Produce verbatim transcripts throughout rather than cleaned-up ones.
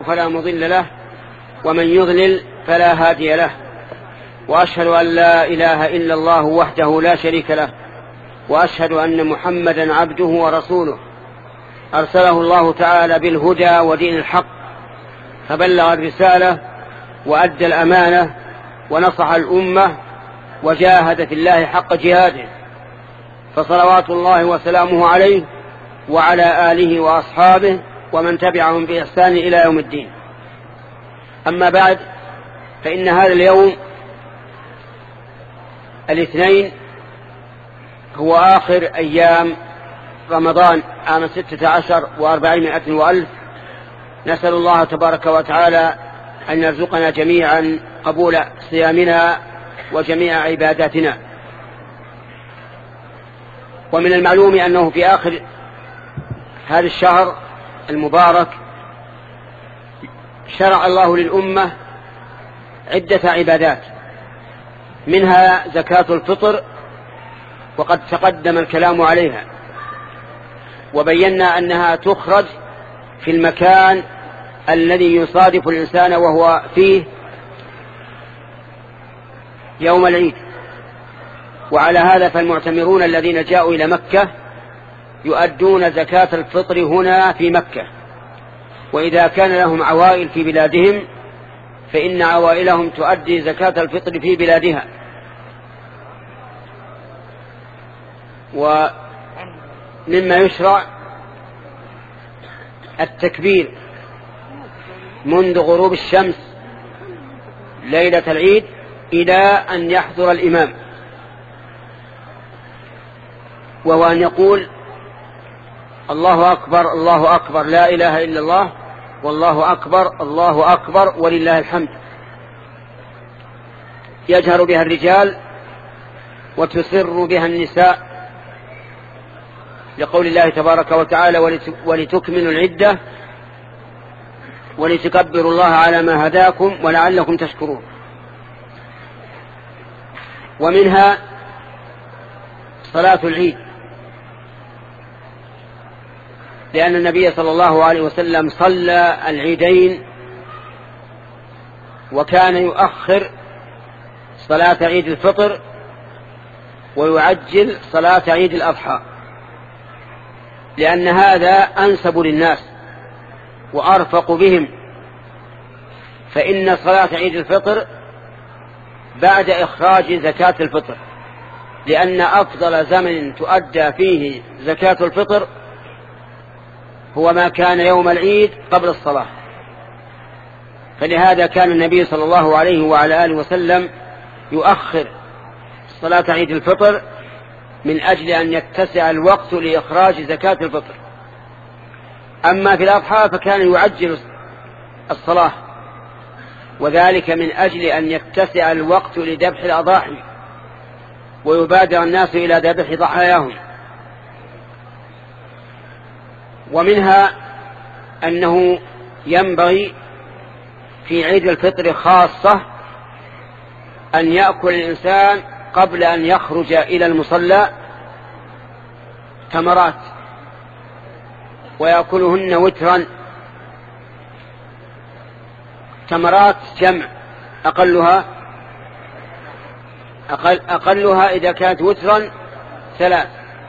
فلا مضل له ومن يضلل فلا هادي له، وأشهد أن لا إله إلا الله وحده لا شريك له، وأشهد أن محمدا عبده ورسوله أرسله الله تعالى بالهدى ودين الحق، فبلغ الرسالة وأدى الأمانة ونصح الأمة وجاهد في الله حق جهاده، فصلوات الله وسلامه عليه وعلى آله وأصحابه ومن تبعهم بإحسان إلى يوم الدين. أما بعد، فإن هذا اليوم الاثنين هو آخر أيام رمضان عام ستة عشر وأربعمائة وألف. نسأل الله تبارك وتعالى أن يرزقنا جميعا قبول صيامنا وجميع عباداتنا. ومن المعلوم أنه في آخر هذا الشهر المبارك شرع الله للأمة عدة عبادات، منها زكاة الفطر، وقد تقدم الكلام عليها، وبينا أنها تخرج في المكان الذي يصادف الإنسان وهو فيه يوم العيد. وعلى هذا فالمعتمرون الذين جاءوا إلى مكة يؤدون زكاة الفطر هنا في مكة، وإذا كان لهم عوائل في بلادهم فإن عوائلهم تؤدي زكاة الفطر في بلادها. ومما يشرع التكبير منذ غروب الشمس ليلة العيد إلى أن يحضر الإمام، وهو أن يقول الله أكبر الله أكبر لا إله إلا الله والله أكبر الله أكبر ولله الحمد. يجهر بها الرجال وتسر بها النساء، لقول الله تبارك وتعالى ولتكملوا العدة ولتكبروا الله على ما هداكم ولعلكم تشكرون. ومنها صلاة العيد، لأن النبي صلى الله عليه وسلم صلى العيدين وكان يؤخر صلاة عيد الفطر ويعجل صلاة عيد الأضحى، لأن هذا أنسب للناس وأرفق بهم. فإن صلاة عيد الفطر بعد إخراج زكاة الفطر، لأن أفضل زمن تؤدى فيه زكاة الفطر هو ما كان يوم العيد قبل الصلاة. فلهذا كان النبي صلى الله عليه وعلى آله وسلم يؤخر صلاة عيد الفطر من أجل أن يتسع الوقت لإخراج زكاة الفطر. أما في الأضحى فكان يعجل الصلاة، وذلك من أجل أن يتسع الوقت لذبح الأضاحي ويبادر الناس إلى ذبح ضحاياهم. ومنها أنه ينبغي في عيد الفطر خاصة أن يأكل الإنسان قبل أن يخرج إلى المصلى تمرات، ويأكلهن وترا. تمرات جمع، أقلها أقل أقلها إذا كانت وترا ثلاث،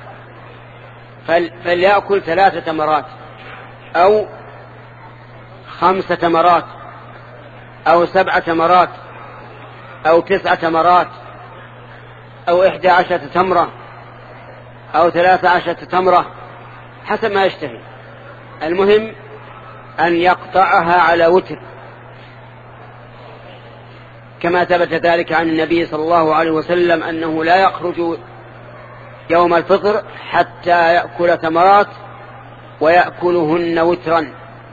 فليأكل ثلاث تمرات أو خمس تمرات أو سبع تمرات أو تسع تمرات أو إحدى عشرة تمرة أو ثلاث عشرة تمرة حسب ما يشتهي. المهم أن يقطعها على وتر، كما ثبت ذلك عن النبي صلى الله عليه وسلم أنه لا يخرج يوم الفطر حتى يأكل تمرات ويأكلهن وترا.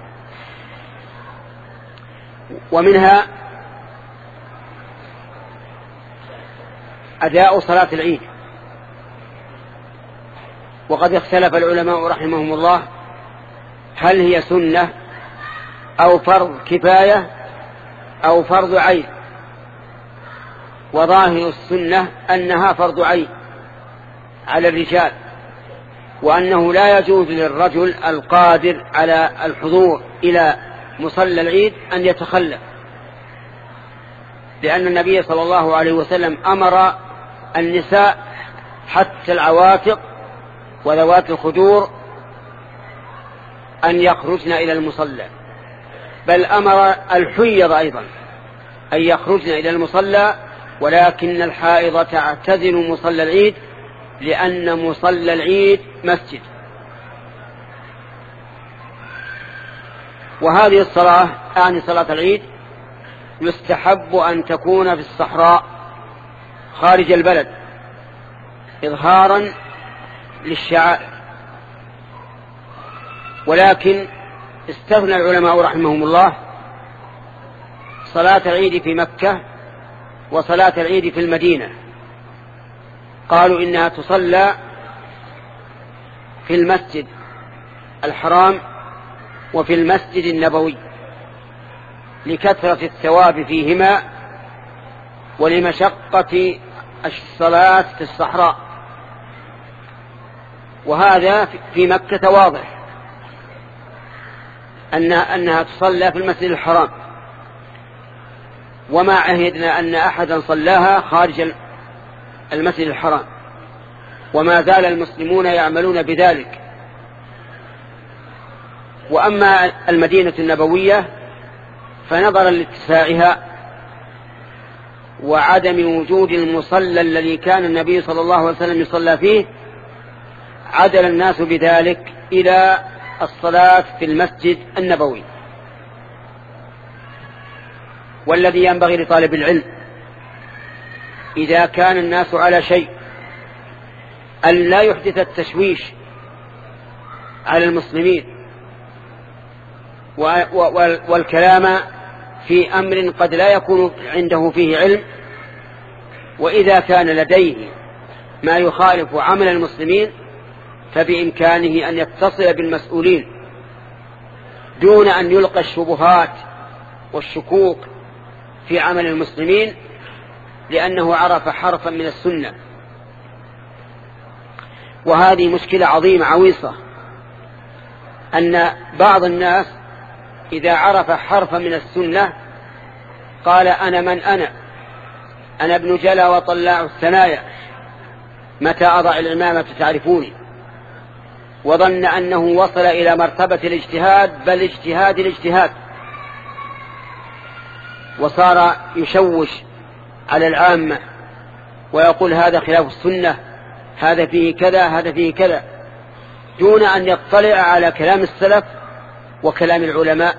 ومنها أداء صلاة العيد، وقد اختلف العلماء رحمهم الله هل هي سنة أو فرض كفاية أو فرض عين. وظاهر السنة أنها فرض عين على الرجال، وأنه لا يجوز للرجل القادر على الحضور إلى مصلى العيد أن يتخلف، لأن النبي صلى الله عليه وسلم أمر النساء حتى العواتق وذوات الخدور أن يخرجن إلى المصلى، بل أمر الحيض أيضا أن يخرجن إلى المصلى، ولكن الحائض تعتزل مصلى العيد لأن مصلى العيد مسجد. وهذه الصلاة أعني صلاة العيد يستحب أن تكون في الصحراء خارج البلد إظهارا للشعائر، ولكن استثنى العلماء رحمهم الله صلاة العيد في مكة وصلاة العيد في المدينة، قالوا إنها تصلى في المسجد الحرام وفي المسجد النبوي لكثرة الثواب فيهما ولمشقة الصلاة في الصحراء. وهذا في مكة واضح أن أنها تصلى في المسجد الحرام، وما عهدنا أن أحدا صلاها خارج المسجد الحرام، وما زال المسلمون يعملون بذلك. وأما المدينة النبوية فنظرا لاتساعها وعدم وجود المصلى الذي كان النبي صلى الله عليه وسلم يصلى فيه، عدل الناس بذلك إلى الصلاة في المسجد النبوي. والذي ينبغي لطالب العلم إذا كان الناس على شيء أن لا يحدث التشويش على المسلمين والكلام في أمر قد لا يكون عنده فيه علم، وإذا كان لديه ما يخالف عمل المسلمين فبإمكانه أن يتصل بالمسؤولين دون أن يلقى الشبهات والشكوك في عمل المسلمين، لأنه عرف حرفا من السنة. وهذه مشكلة عظيمة عويصة، أن بعض الناس إذا عرف حرفا من السنة قال أنا من أنا أنا ابن جلا وطلاع الثنايا، متى أضع العمامة تعرفوني، وظن أنه وصل إلى مرتبة الاجتهاد، بل اجتهاد الاجتهاد، وصار يشوش على العامة ويقول هذا خلاف السنة، هذا فيه كذا، هذا فيه كذا، دون أن يطلع على كلام السلف وكلام العلماء.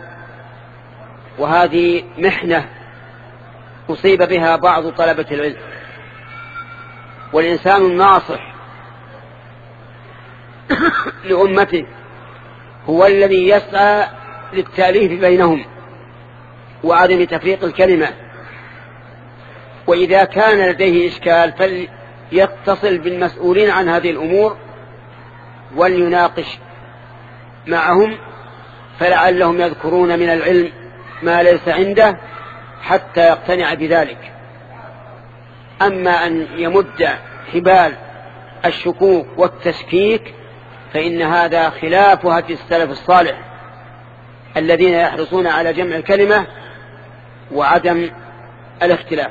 وهذه محنة أصيب بها بعض طلبة العلم. والإنسان الناصح لأمته هو الذي يسعى للتأليف بينهم وعدم تفريق الكلمة، وإذا كان لديه إشكال فليتصل بالمسؤولين عن هذه الأمور وليناقش معهم، فلعلهم يذكرون من العلم ما ليس عنده حتى يقتنع بذلك. أما أن يمد حبال الشكوك والتشكيك فإن هذا خلاف هدي السلف الصالح الذين يحرصون على جمع الكلمة وعدم الاختلاف.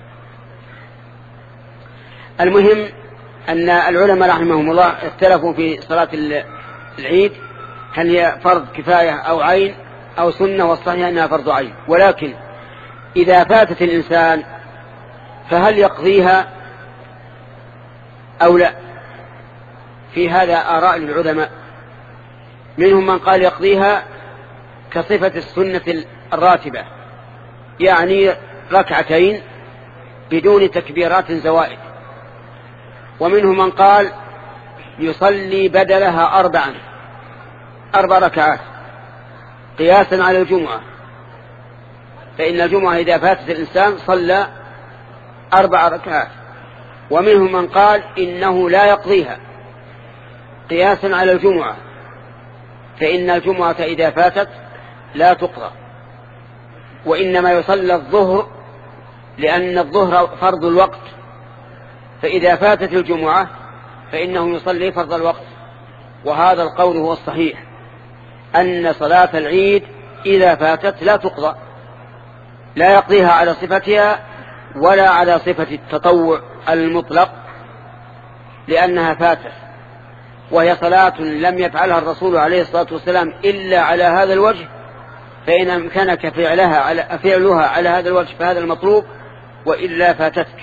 المهم أن العلماء رحمهم الله اختلفوا في صلاة العيد هل هي فرض كفاية أو عين أو سنة، والصحيح أنها فرض عين. ولكن إذا فاتت الإنسان فهل يقضيها أو لا؟ في هذا آراء للعلماء، منهم من قال يقضيها كصفة السنة الراتبة، يعني ركعتين بدون تكبيرات زوائد، ومنهم من قال يصلي بدلها أربعا أربع ركعات قياسا على الجمعة، فإن الجمعة إذا فاتت الإنسان صلى أربع ركعات. ومنهم من قال إنه لا يقضيها قياسا على الجمعة، فإن الجمعة إذا فاتت لا تقضى، وإنما يصلى الظهر لأن الظهر فرض الوقت، فإذا فاتت الجمعة فإنه يصلي فرض الوقت. وهذا القول هو الصحيح، أن صلاة العيد إذا فاتت لا تقضى، لا يقضيها على صفتها ولا على صفة التطوع المطلق، لأنها فاتت، وهي صلاة لم يفعلها الرسول عليه الصلاة والسلام إلا على هذا الوجه، فإن أمكنك فعلها على, فعلها على هذا الوجه فهذا المطلوب، وإلا فاتتك.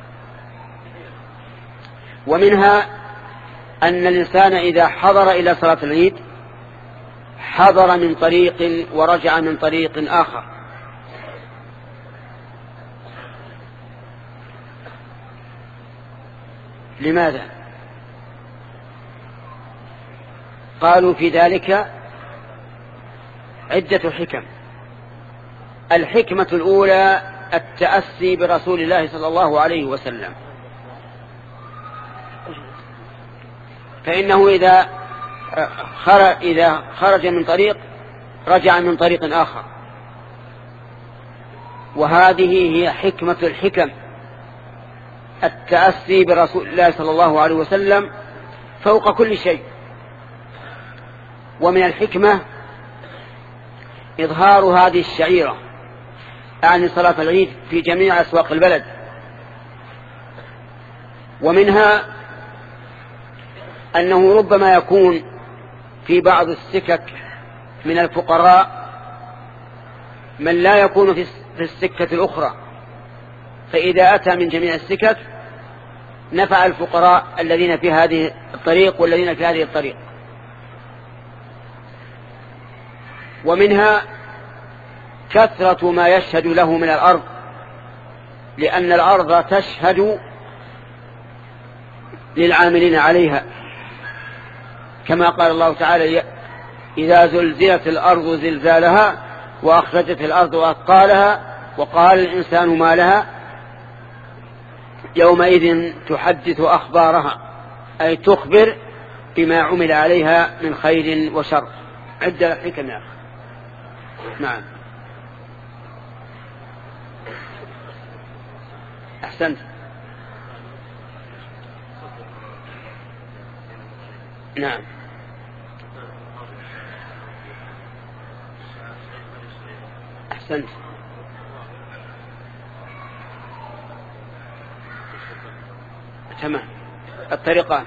ومنها أن الإنسان إذا حضر إلى صلاة العيد حضر من طريق ورجع من طريق آخر، لماذا؟ قالوا في ذلك عدة حكم. الحكمة الأولى التأسي برسول الله صلى الله عليه وسلم، فإنه إذا خرج, إذا خرج من طريق رجع من طريق آخر، وهذه هي حكمة الحكم، التأسي برسول الله صلى الله عليه وسلم فوق كل شيء. ومن الحكمة إظهار هذه الشعيرة عن صلاة العيد في جميع أسواق البلد. ومنها أنه ربما يكون في بعض السكك من الفقراء من لا يكون في السكة الأخرى، فإذا أتى من جميع السكك نفع الفقراء الذين في هذه الطريق والذين في هذه الطريق. ومنها كثرة ما يشهد له من الأرض، لأن الأرض تشهد للعاملين عليها، كما قال الله تعالى: إذا زلزلت الأرض زلزالها وأخرجت الأرض أثقالها وقال الإنسان ما لها يومئذ تحدث أخبارها، أي تخبر بما عمل عليها من خير وشر. عدة حكم يا أخي. نعم أحسنت. نعم أحسنت. تمام. الطريقة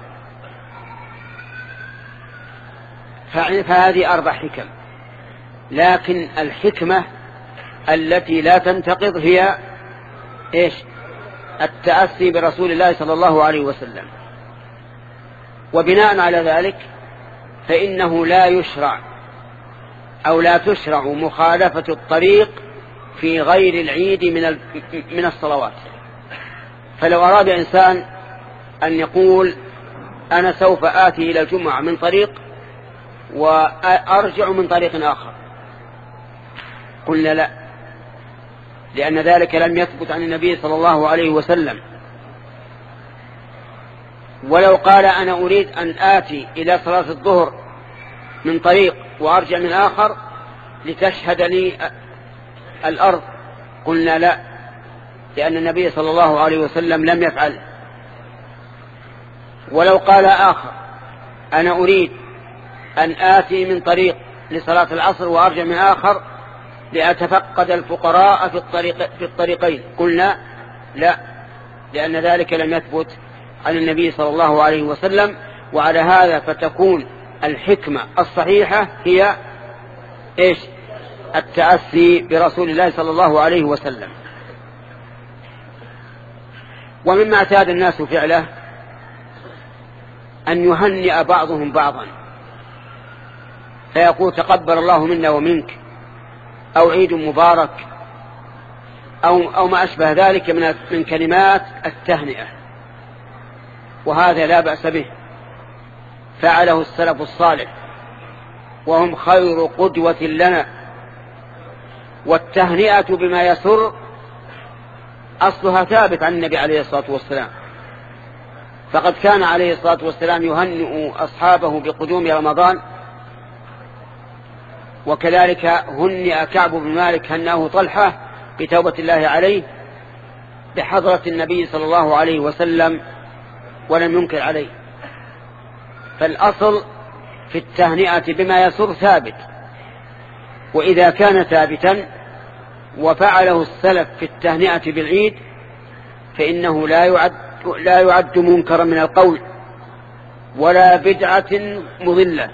فهذه أربع حكم، لكن الحكمة التي لا تنتقض هي إيش؟ التأسي برسول الله صلى الله عليه وسلم. وبناء على ذلك فإنه لا يشرع أو لا تشرع مخالفة الطريق في غير العيد من من الصلوات. فلو أراد إنسان أن يقول أنا سوف آتي إلى الجمعة من طريق وأرجع من طريق آخر، قلنا لا، لأن ذلك لم يثبت عن النبي صلى الله عليه وسلم. ولو قال أنا أريد أن آتي إلى صلاة الظهر من طريق وأرجع من آخر لتشهد لي الأرض، قلنا لا، لأن النبي صلى الله عليه وسلم لم يفعل. ولو قال آخر أنا أريد أن آتي من طريق لصلاة العصر وأرجع من آخر لأتفقد الفقراء في الطريق في الطريقين، قلنا لا، لأن ذلك لم يثبت عن النبي صلى الله عليه وسلم. وعلى هذا فتكون الحكمة الصحيحة هي إيش؟ التأسي برسول الله صلى الله عليه وسلم. ومما اعتاد الناس فعله أن يهنئ بعضهم بعضا، فيقول تقبل الله منا ومنك، أو عيد مبارك، أو, أو ما أشبه ذلك من, من كلمات التهنئة، وهذا لا بأس به، فعله السلف الصالح وهم خير قدوة لنا. والتهنئة بما يسر أصلها ثابت عن النبي عليه الصلاة والسلام، فقد كان عليه الصلاة والسلام يهنئ أصحابه بقدوم رمضان، وكذلك هنئ كعب بن مالك هناه طلحة بتوبة الله عليه بحضرة النبي صلى الله عليه وسلم ولم ينكر عليه. فالأصل في التهنئة بما يسر ثابت، وإذا كان ثابتا وفعله السلف في التهنئة بالعيد فإنه لا يعد, لا يعد منكرا من القول ولا بدعة مضلة.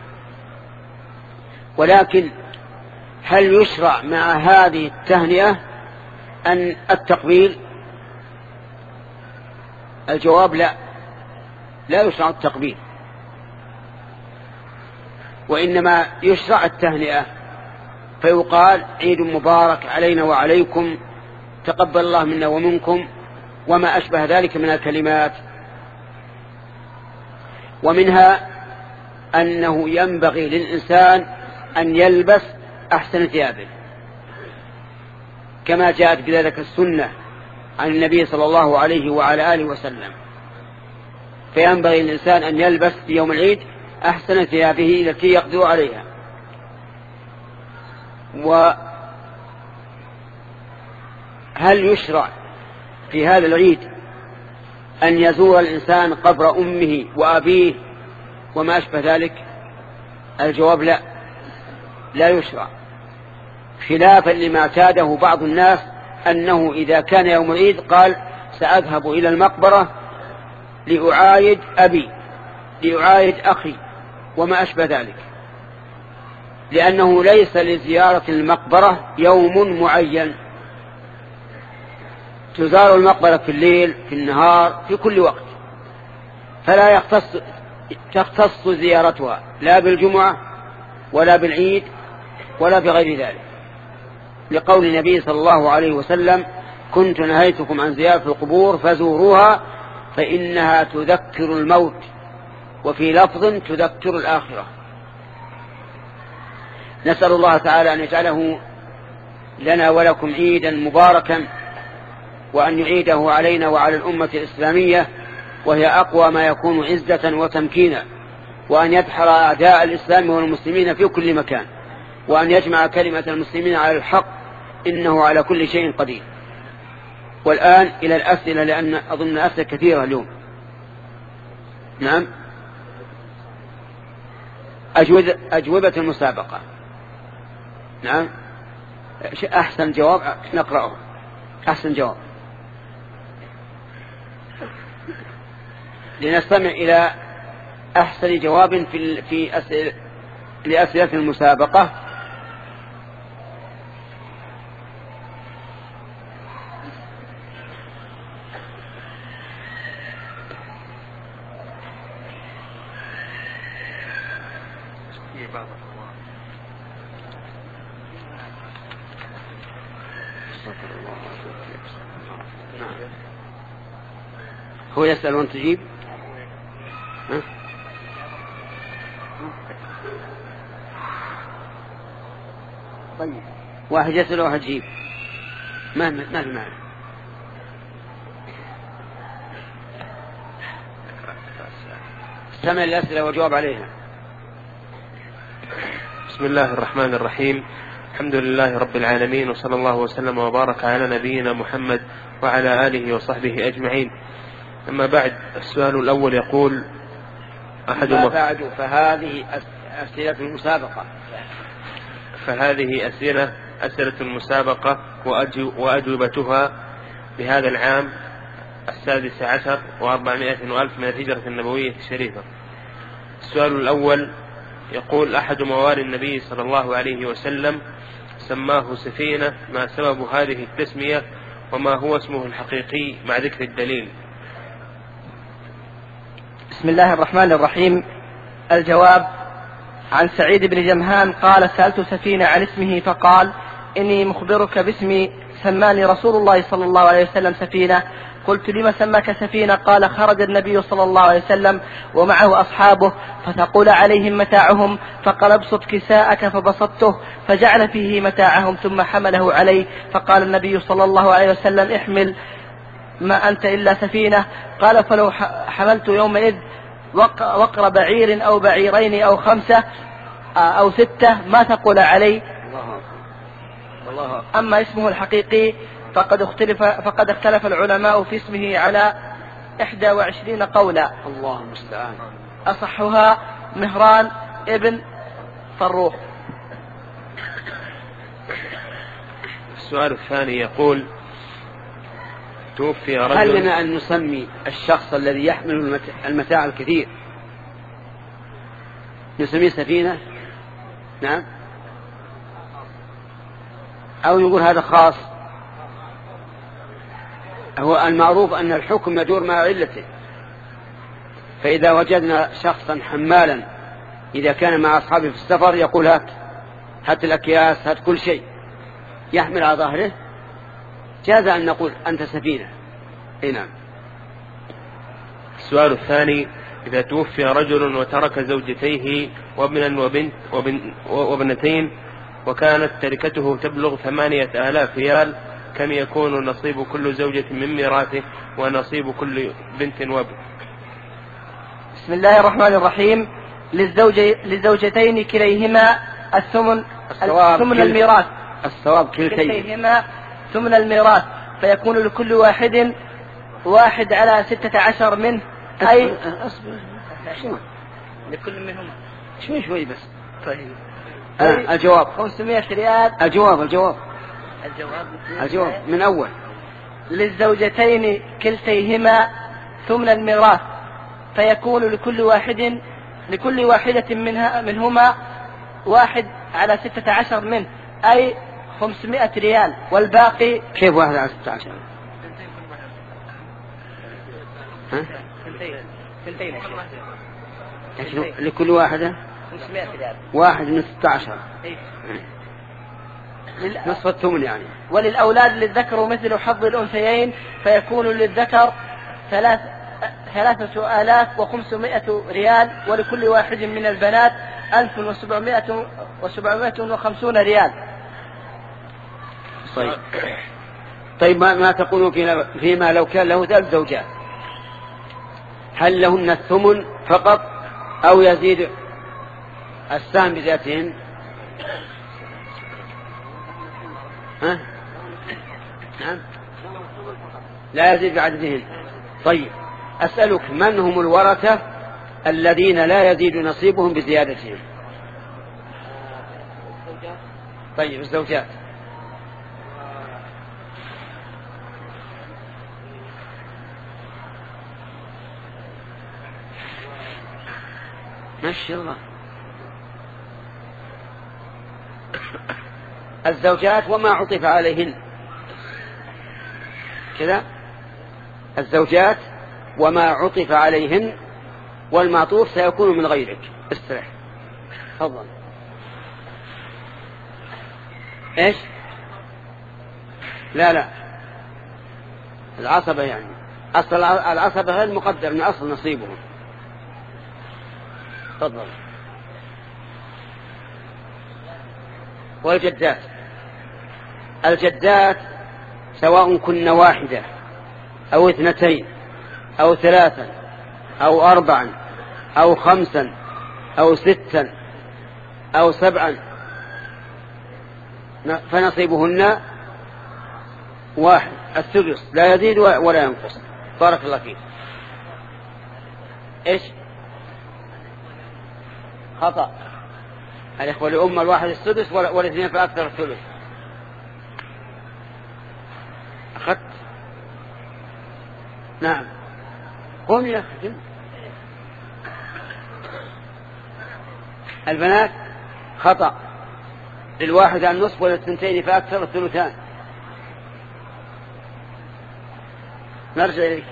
ولكن هل يشرع مع هذه التهنئة أن التقبيل؟ الجواب لا، لا يشرع التقبيل، وإنما يشرع التهنئة، فيقال عيد مبارك علينا وعليكم، تقبل الله منا ومنكم، وما أشبه ذلك من الكلمات. ومنها أنه ينبغي للإنسان أن يلبس أحسن ثيابه كما جاءت بذلك السنة عن النبي صلى الله عليه وعلى آله وسلم، فينبغي للإنسان أن يلبس في يوم العيد أحسن ثيابه التي يقدر عليها. وهل يشرع في هذا العيد أن يزور الإنسان قبر أمه وأبيه وما أشبه ذلك؟ الجواب لا، لا يشرع، خلافا لما اعتاده بعض الناس أنه إذا كان يوم العيد قال سأذهب إلى المقبرة لأعايد أبي، لأعايد أخي وما أشبه ذلك، لأنه ليس لزيارة المقبرة يوم معين، تزار المقبرة في الليل في النهار في كل وقت، فلا يختص تختص زيارتها لا بالجمعة ولا بالعيد ولا بغير ذلك، لقول النبي صلى الله عليه وسلم كنت نهيتكم عن زيارة القبور فزوروها فإنها تذكر الموت، وفي لفظ تذكر الآخرة. نسأل الله تعالى أن يجعله لنا ولكم عيدا مباركا، وأن يعيده علينا وعلى الأمة الإسلامية وهي أقوى ما يكون عزة وتمكينا، وأن يدحر أعداء الإسلام والمسلمين في كل مكان، وأن يجمع كلمة المسلمين على الحق، إنه على كل شيء قدير. والآن إلى الأسئلة، لأن أظن أسئلة كثيرة اليوم. نعم، أجوبة المسابقة. نعم، أحسن جواب نقرأه، أحسن جواب، لنستمع إلى أحسن جواب في في أسئلة لأسئلة المسابقة. هو يسأل وأنت تجيب؟ ها؟ طيب، واحد يسأل وواحد يجيب، ما ما في معنى. استمع الأسئلة وجواب عليها. بسم الله الرحمن الرحيم، الحمد لله رب العالمين، وصلى الله وسلم وبارك على نبينا محمد وعلى آله وصحبه أجمعين. أما بعد، السؤال الأول يقول أحد ما بعد فهذه أسئلة المسابقة فهذه أسئلة أسئلة المسابقة وأجوبتها بهذا العام السادس عشر وأربعمائة وألف من الهجرة النبوية الشريفة. السؤال الأول يقول أحد موالي النبي صلى الله عليه وسلم سماه سفينة، ما سبب هذه التسمية وما هو اسمه الحقيقي مع ذكر الدليل؟ بسم الله الرحمن الرحيم. الجواب: عن سعيد بن جمهان قال سألت سفينة عن اسمه فقال إني مخبرك باسمي، سماني رسول الله صلى الله عليه وسلم سفينة. قلت لما سماك سفينة؟ قال خرج النبي صلى الله عليه وسلم ومعه أصحابه فتقول عليهم متاعهم، فقال ابسط كساءك فبسطته فجعل فيه متاعهم ثم حمله عليه، فقال النبي صلى الله عليه وسلم احمل ما أنت إلا سفينة. قال فلو حملت يومئذ وقر بعير أو بعيرين أو خمسة أو ستة ما تقول علي؟ أما اسمه الحقيقي فقد اختلف, فقد اختلف العلماء في اسمه على إحدى وعشرين قولا، الله المستعان، أصحها مهران ابن فروخ. السؤال الثاني يقول: توفي رجل. هل لنا أن نسمي الشخص الذي يحمل المتاع الكثير نسميه سفينة؟ نعم. أو نقول هذا خاص؟ هو المعروف أن الحكم يدور مع علته، فإذا وجدنا شخصا حمالا إذا كان مع أصحابه في السفر يقول هات هات الأكياس هات كل شيء يحمل على ظهره، جاز أن نقول أنت سفينة. نعم. السؤال الثاني: إذا توفي رجل وترك زوجتيه وابنا وبنت وبن وابنتين وكانت تركته تبلغ ثمانية آلاف ريال، كم يكون نصيب كل زوجة من ميراثه ونصيب كل بنت وابن؟ بسم الله الرحمن الرحيم. للزوجي للزوجتين كليهما الثمن ثمن الميراث. الصواب كلتيهما ثمن الميراث، فيكون لكل واحد واحد على ستة عشر منه، أي أصبر شو لكل منهما شوي شوي بس. طيب. آه الجواب خمسمائة ريال. الجواب الجواب الجواب الجواب من أول. للزوجتين كلتيهما ثمن الميراث، فيكون لكل واحد لكل واحدة منها منهما واحد على ستة عشر منه، أي خمسمائة ريال، والباقي. كيف واحد على ستة عشر؟ ها؟ ثنتين لكن لكل واحدة خمسمائة ريال، واحد من ستة عشر لل... نصف الثمن يعني. وللأولاد للذكر مثل حظ الأنثيين، فيكون للذكر ثلاث ثلاثة آلاف وخمسمائة ريال، ولكل واحد من البنات ألف وسبعمائة وسبعمائة وخمسون ريال. طيب طيب ما, ما تقولون فيما, فيما لو كان له ثلاث زوجات، هل لهن الثمن فقط أو يزيد السهم بذاتهن؟ ها؟ نعم لا يزيد بعددهن. طيب أسألك من هم الورثة الذين لا يزيد نصيبهم بزيادتهم؟ طيب الزوجات. ما شاء الله. الزوجات وما عطف عليهن كذا، الزوجات وما عطف عليهن، والمعطوف سيكون من غيرك. استرح تفضل. ايش؟ لا لا العصبة يعني أصل العصبة غير مقدر من أصل نصيبهم. تفضل. والجدات، الجدات سواء كن واحدة أو اثنتين أو ثلاثا أو أربعا أو خمسا أو ستا أو سبعا، فنصيبهن واحد السدس لا يزيد ولا ينقص. بارك الله فيك. إيش؟ خطأ. الإخوة لأم الواحد السدس والاثنين فأكثر الثلث. أخذت؟ نعم قم يا أخي. البنات خطأ، للواحد النصف وللثنتين فأكثر الثلثان. نرجع إليك.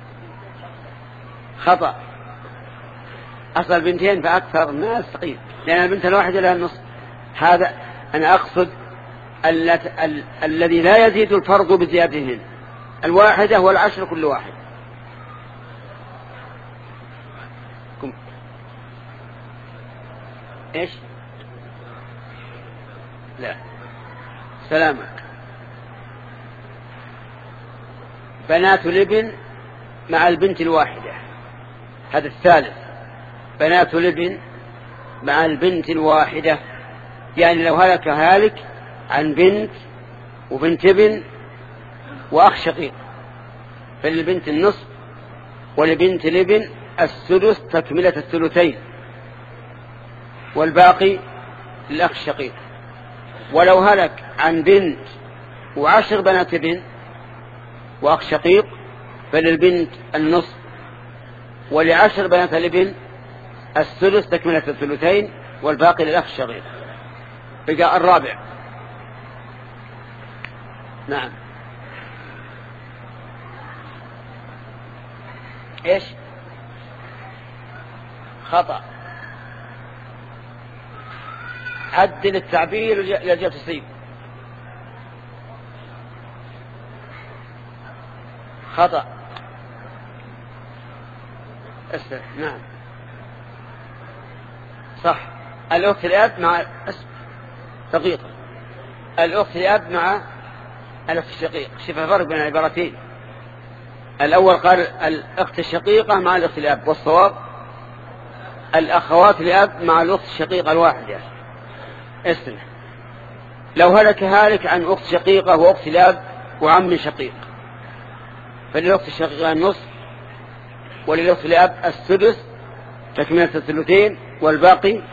خطأ، أصل بنتين فأكثر الناس تقيل، لأن البنت الواحدة لها النصف. هذا أنا أقصد ال... الذي لا يزيد الفرض بزيادتهن، الواحدة والعشر كل واحد. كم. إيش؟ لا سلامك. بنات الابن مع البنت الواحدة، هذا الثالث. بنات الابن مع البنت الواحدة، يعني لو هلك هالك عن بنت وبنت ابن وأخ شقيق، فللبنت النصف ولبنت الابن السدس تكملة الثلثين، والباقي للأخ الشقيق. ولو هلك عن بنت وعشر بنات ابن وأخ شقيق فللبنت النصف، ولعشر بنات الابن الثلث تكملة الثلثين، والباقي للأخ الشقيق. بقى الرابع. نعم. ايش؟ خطأ. عدل التعبير يرجع تصيب. خطأ. اسف. نعم صح. الأخت الأب مع شقيقة، الأخت الأب مع الأخت الشقيق. شوف الفرق بين العبارتين. الأول قال الأخت الشقيقة مع الأخت الأب، والصواب الأخوات الأب مع الأخت الشقيقة الواحدة. اسمع، لو هلك هالك عن أخت شقيقة وأخت الأب وعم شقيق فللأخت الشقيقة النصف، وللأخت الأب السدس تكملة الثلثين، والباقي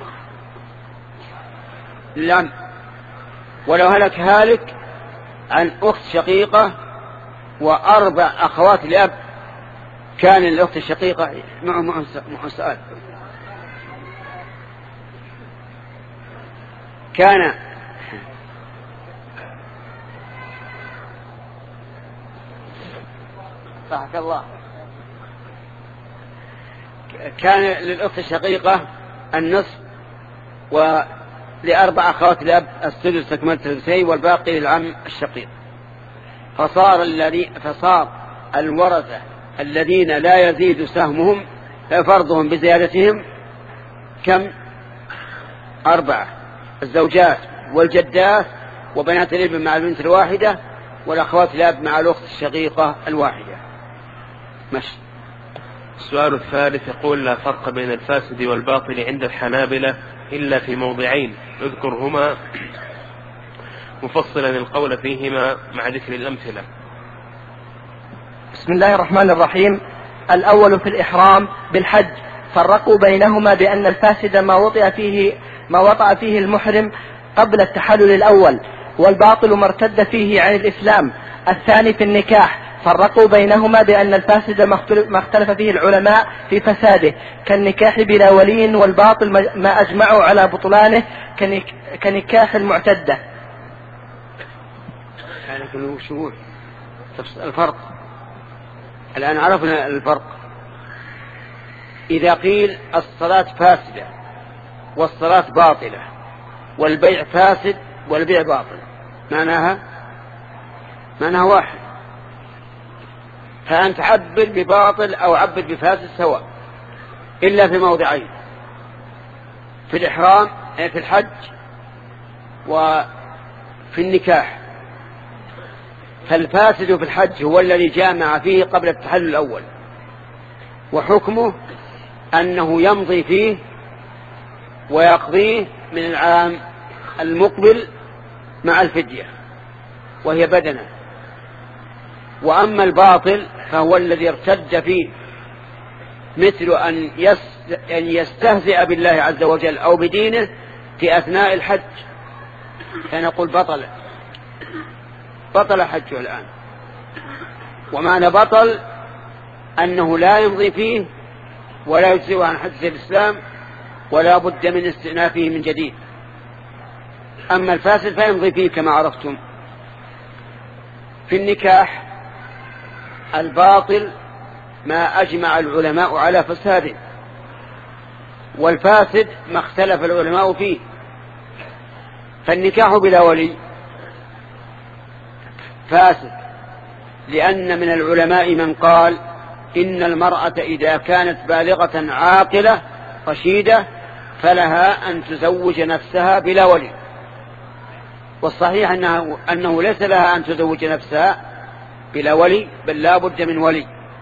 للعم. ولو هلك هالك عن أخت شقيقة وأربع أخوات الأب كان الأخت الشقيقة معه سؤال كان صحك الله كان للأخت الشقيقة النصف، ولأربع أخوات الأب السدس تكملة الثلثين، والباقي للعم الشقيق. فصار الذي فصار الورثة الذين لا يزيد سهمهم فرضهم بزيادتهم كم؟ أربعة: الزوجات والجدات وبنات الابن مع البنت الواحدة، والأخوات الأب مع الأخت الشقيقة الواحدة. ماشي. السؤال الثالث يقول: لا فرق بين الفاسد والباطل عند الحنابلة إلا في موضعين اذكرهما مفصلا القول فيهما مع ذكر الأمثلة. بسم الله الرحمن الرحيم. الأول في الإحرام بالحج فرقوا بينهما بأن الفاسد ما وطئ فيه ما وطأ فيه المحرم قبل التحلل الأول، والباطل ما ارتد فيه عن الإسلام. الثاني في النكاح فرقوا بينهما بأن الفاسد ما اختلف فيه العلماء في فساده كالنكاح بلا ولي، والباطل ما أجمعوا على بطلانه كنكاح المعتدة. لكن شو الفرق؟ الآن عرفنا الفرق. إذا قيل الصلاة فاسدة والصلاة باطلة والبيع فاسد والبيع باطل، معناها معناها واحد. فأنت عبر بباطل أو عبر بفاسد سواء، إلا في موضعين: في الإحرام في الحج وفي النكاح. فالفاسد في الحج هو الذي جامع فيه قبل التحلل الأول، وحكمه أنه يمضي فيه ويقضيه من العام المقبل مع الفدية وهي بدنة. وأما الباطل فهو الذي ارتد فيه، مثل أن يستهزئ بالله عز وجل أو بدينه في أثناء الحج، فنقول بطل بطل حجه الآن. ومعنى بطل أنه لا يمضي فيه ولا يجزئ عن حج الإسلام ولا بد من استئنافه من جديد. أما الفاسد فيمضي فيه كما عرفتم. في النكاح الباطل ما أجمع العلماء على فساده، والفاسد ما اختلف العلماء فيه. فالنكاح بلا ولي فاسد، لأن من العلماء من قال إن المرأة إذا كانت بالغة عاقلة رشيدة فلها أن تزوج نفسها بلا ولي، والصحيح أنه, أنه ليس لها أن تزوج نفسها بلا ولي، بل لا بد من ولي.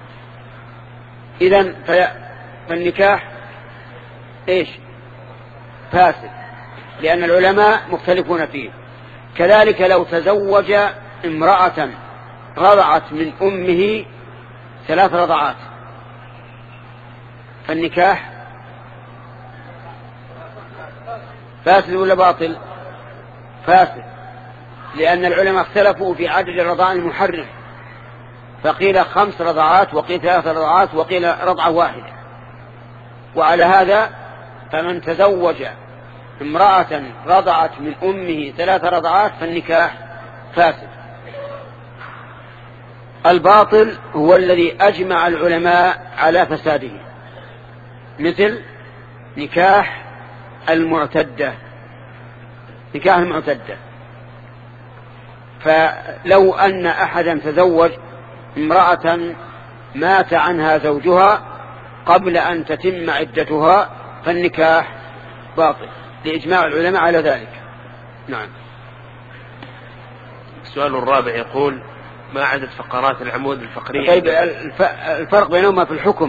إذن فالنكاح إيش؟ فاسد، لأن العلماء مختلفون فيه. كذلك لو تزوج امرأة رضعت من أمه ثلاث رضعات فالنكاح فاسد ولا باطل؟ فاسد، لأن العلماء اختلفوا في عدد الرضاع المحرم، فقيل خمس رضعات وقيل ثلاث رضعات وقيل رضعة واحدة. وعلى هذا فمن تزوج امرأة رضعت من أمه ثلاث رضعات فالنكاح فاسد. الباطل هو الذي أجمع العلماء على فساده، مثل نكاح المعتدة. نكاح المعتدة، فلو أن أحدا تزوج امرأة مات عنها زوجها قبل أن تتم عدتها فالنكاح باطل لإجماع العلماء على ذلك. نعم. السؤال الرابع يقول: ما عدد فقرات العمود الفقري؟ طيب، الفرق بينهما في الحكم.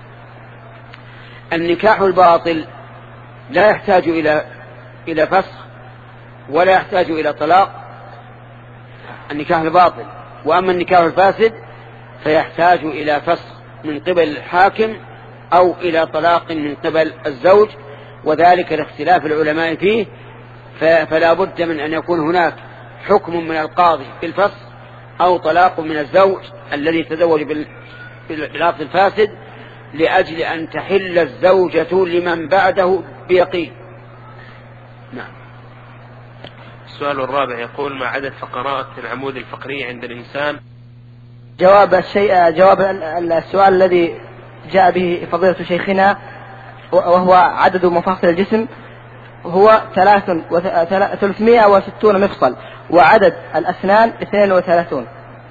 النكاح الباطل لا يحتاج إلى إلى فسخ ولا يحتاج إلى طلاق، النكاح الباطل. وأما النكاح الفاسد فيحتاج إلى فسخ من قبل الحاكم أو إلى طلاق من قبل الزوج، وذلك لاختلاف العلماء فيه، فلا بد من أن يكون هناك حكم من القاضي بالفسخ أو طلاق من الزوج الذي تزوج باللفظ الفاسد لأجل أن تحل الزوجة لمن بعده بيقين. نعم. السؤال الرابع يقول: ما عدد فقرات العمود الفقري عند الإنسان؟ جواب الشيء جواب السؤال الذي جاء به فضيلة شيخنا وهو عدد مفاصل الجسم هو ثلاثمائة وستون مفصل، وعدد الأسنان اثنين وثلاثون.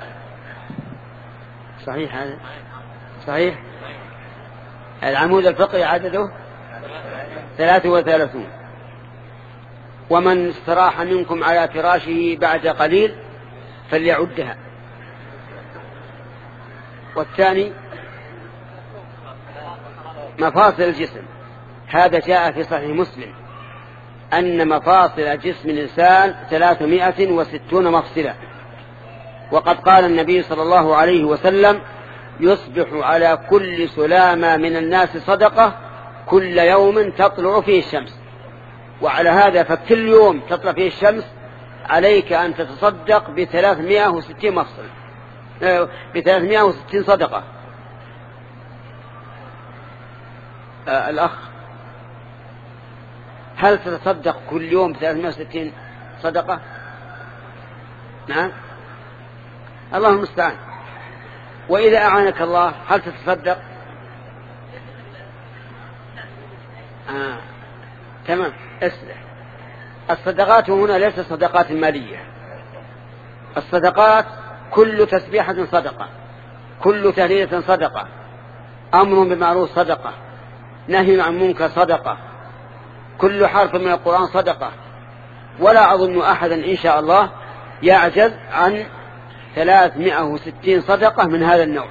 صحيح هذا؟ صحيح. العمود الفقري عدده ثلاثة وثلاثون. ومن استراح منكم على فراشه بعد قليل فليعدها. والثاني مفاصل الجسم، هذا جاء في صحيح مسلم أن مفاصل جسم الإنسان ثلاثمائة وستون مفصلا. وقد قال النبي صلى الله عليه وسلم: يصبح على كل سلامة من الناس صدقة كل يوم تطلع فيه الشمس. وعلى هذا فكل يوم تطلع فيه الشمس عليك أن تتصدق بثلاثمائة وستين مفصل، بثلاثمائة وستين صدقة. آه الأخ، هل تتصدق كل يوم بثلاثمائة وستين صدقة؟ نعم، الله المستعان. وإذا أعانك الله هل تتصدق؟ آه. تمام. اسلح. الصدقات هنا ليست صدقات مالية، الصدقات كل تسبيحة صدقة، كل تهليلة صدقة، أمر بمعروف صدقة، نهي عن منكر صدقة، كل حرف من القرآن صدقة. ولا أظن أحدا إن شاء الله يعجز عن ثلاثمائة وستين صدقة من هذا النوع.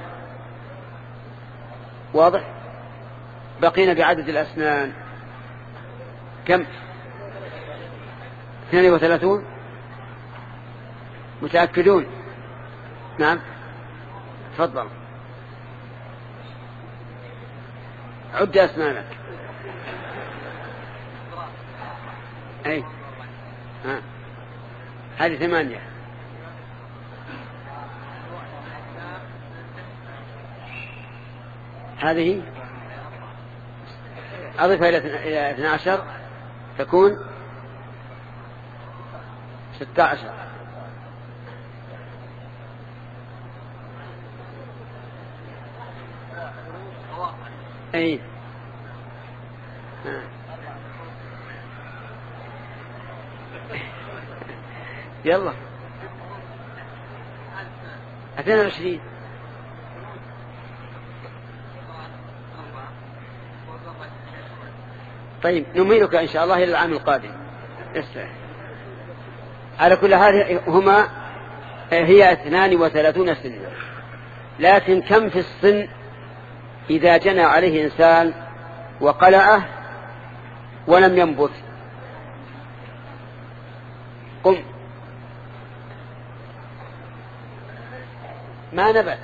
واضح؟ بقينا بعدد الأسنان كم؟ اثنين وثلاثون. متأكدون؟ نعم، تفضل. عد أسنانك. أي ها، هذه ثمانية. هذه أضفها إلى اثنى عشر تكون ستة عشر. أي ها. يلا اثنين وعشرين. طيب نميلك إن شاء الله إلى العام القادم. اسمع، على كل حال هما هي اثنان وثلاثون سنة، لكن كم في السن إذا جنى عليه إنسان وقلعه ولم ينبت؟ قم. ما نبت.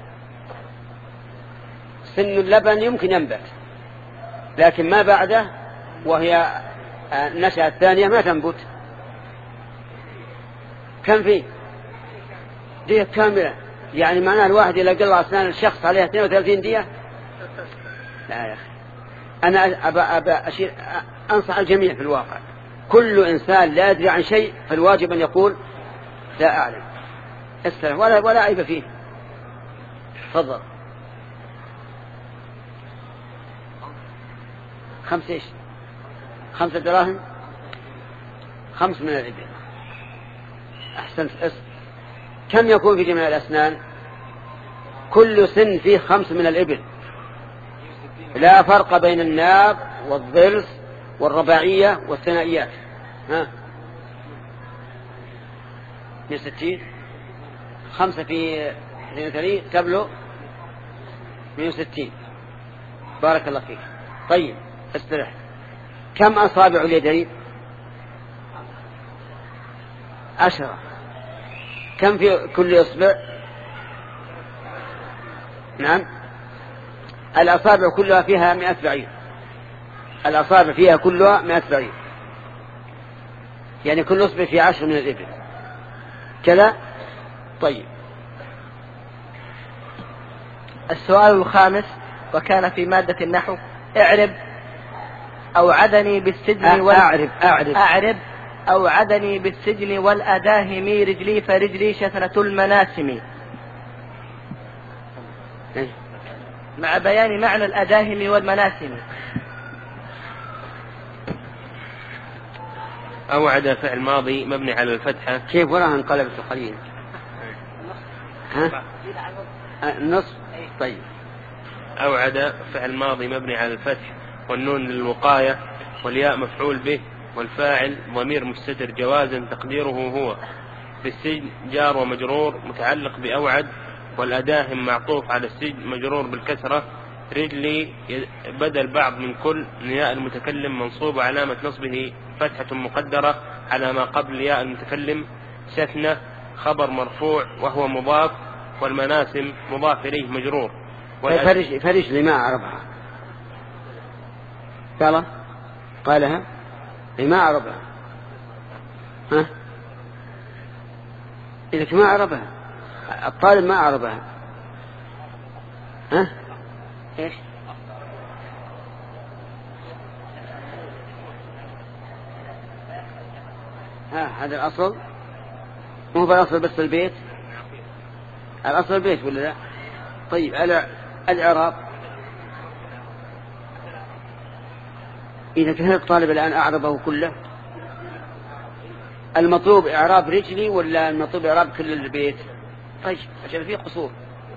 سن اللبن يمكن ينبت، لكن ما بعده وهي النشأة الثانية ما تنبت. كم فيه؟ دية كاملة، يعني معناه الواحد إذا قلع أسنان الشخص عليها اثنين وثلاثين دية؟ لا يا أخي، أنا أبا أبا أشير أنصح الجميع في الواقع، كل إنسان لا يدري عن شيء فالواجب أن يقول لا أعلم، السلام ولا ولا عيب فيه. تفضل. خمس إيش؟ خمسة دراهم، خمس من الإبل. أحسنت. أس... كم يكون في جميع الأسنان؟ كل سن فيه خمس من الإبل، لا فرق بين الناب والضرس والرباعية والثنائيات. ها من ستين، خمسة في اثنين وثلاثين تبلغ من ستين. بارك الله فيك. طيب استرح. كم أصابع اليدين؟ عشرة. كم في كل إصبع؟ نعم، الأصابع كلها فيها مئة بعير، الأصابع فيها كلها مئة بعير، يعني كل إصبع فيه عشر من الإبل كذا. طيب السؤال الخامس وكان في مادة النحو: اعرب أوعدني بالسجن وال... أعرب أعرب أعرب أوعدني بالسجن والأداهم رجلي فرجلي شثنة المناسم، مع بيان معنى الأداهم والمناسم. أوعد فعل ماضي مبني على الفتحة. كيف وراها انقلبت قليلا؟ ها النصف. طيب أوعد فعل ماضي مبني على الفتح والنون للوقاية والياء مفعول به والفاعل ضمير مستتر جوازا تقديره هو. بالسجن جار ومجرور متعلق بأوعد، والأداهم معطوف على السجن مجرور بالكسرة. رجلي بدل بعض من كل، ياء المتكلم منصوب علامة نصبه فتحة مقدرة على ما قبل ياء المتكلم. شثنة خبر مرفوع وهو مضاف، والمناسم مضاف إليه مجرور. فرج فرج لما عربها قال قالها لما عربها. ها إذا ما عربها الطالب ما عربها. ها إيش؟ ها هذا الأصل، مو بالأصل بس البيت، الأصل البيت ولا لا؟ طيب الإعراب إذا كان الطالب الآن أعربه كله، المطلوب إعراب رجلي ولا المطلوب إعراب كل البيت؟ طيب عشان فيه قصور.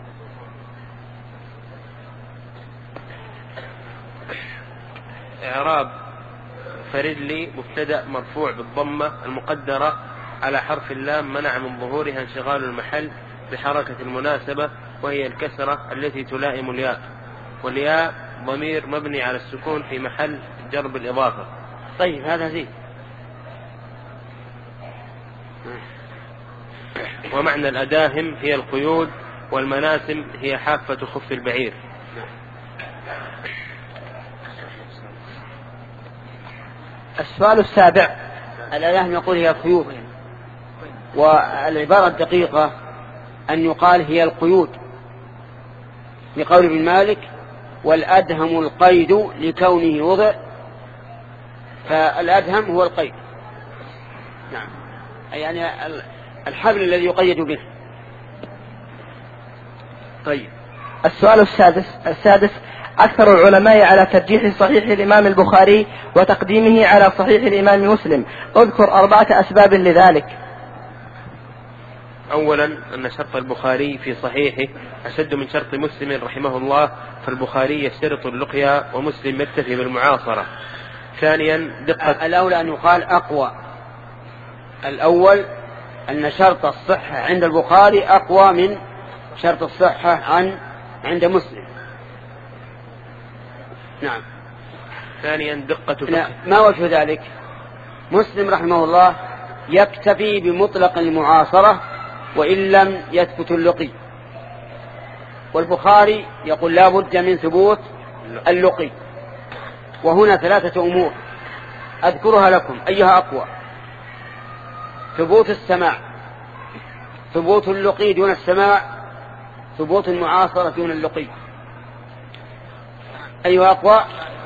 إعراب فرجلي مبتدأ مرفوع بالضمة المقدرة على حرف اللام منع من ظهورها انشغال المحل بحركة المناسبة وهي الكسرة التي تلائم الياء، والياء ضمير مبني على السكون في محل جر بالإضافة. طيب هذا زين. ومعنى الأداهم هي القيود، والمناسم هي حافة خف البعير. السؤال السابع: الأداهم يقول هي القيود، والعبارة الدقيقة أن يقال هي القيود، لقول ابن مالك: والأدهم القيد لكونه وضع، فالأدهم هو القيد. نعم، يعني الحبل الذي يقيد به. طيب السؤال السادس السادس أكثر العلماء على ترجيح صحيح الإمام البخاري وتقديمه على صحيح الإمام مسلم، اذكر أربعة أسباب لذلك. أولا أن شرط البخاري في صحيحه أشد من شرط مسلم رحمه الله، فالبخاري يشترط اللقيا ومسلم يكتفي بالمعاصرة. ثانيا دقة الأولى أن يقال أقوى. الأول أن شرط الصحة عند البخاري أقوى من شرط الصحة عن عند مسلم. نعم. ثانيا دقة لا، ما وجه ذلك؟ مسلم رحمه الله يكتفي بمطلق المعاصرة وإن لم يثبت اللقي، والبخاري يقول لا بد من ثبوت اللقي. وهنا ثلاثة أمور أذكرها لكم أيها أقوى: ثبوت السماع ثبوت اللقي دون السماع، ثبوت المعاصرة دون اللقي. أيها أقوى؟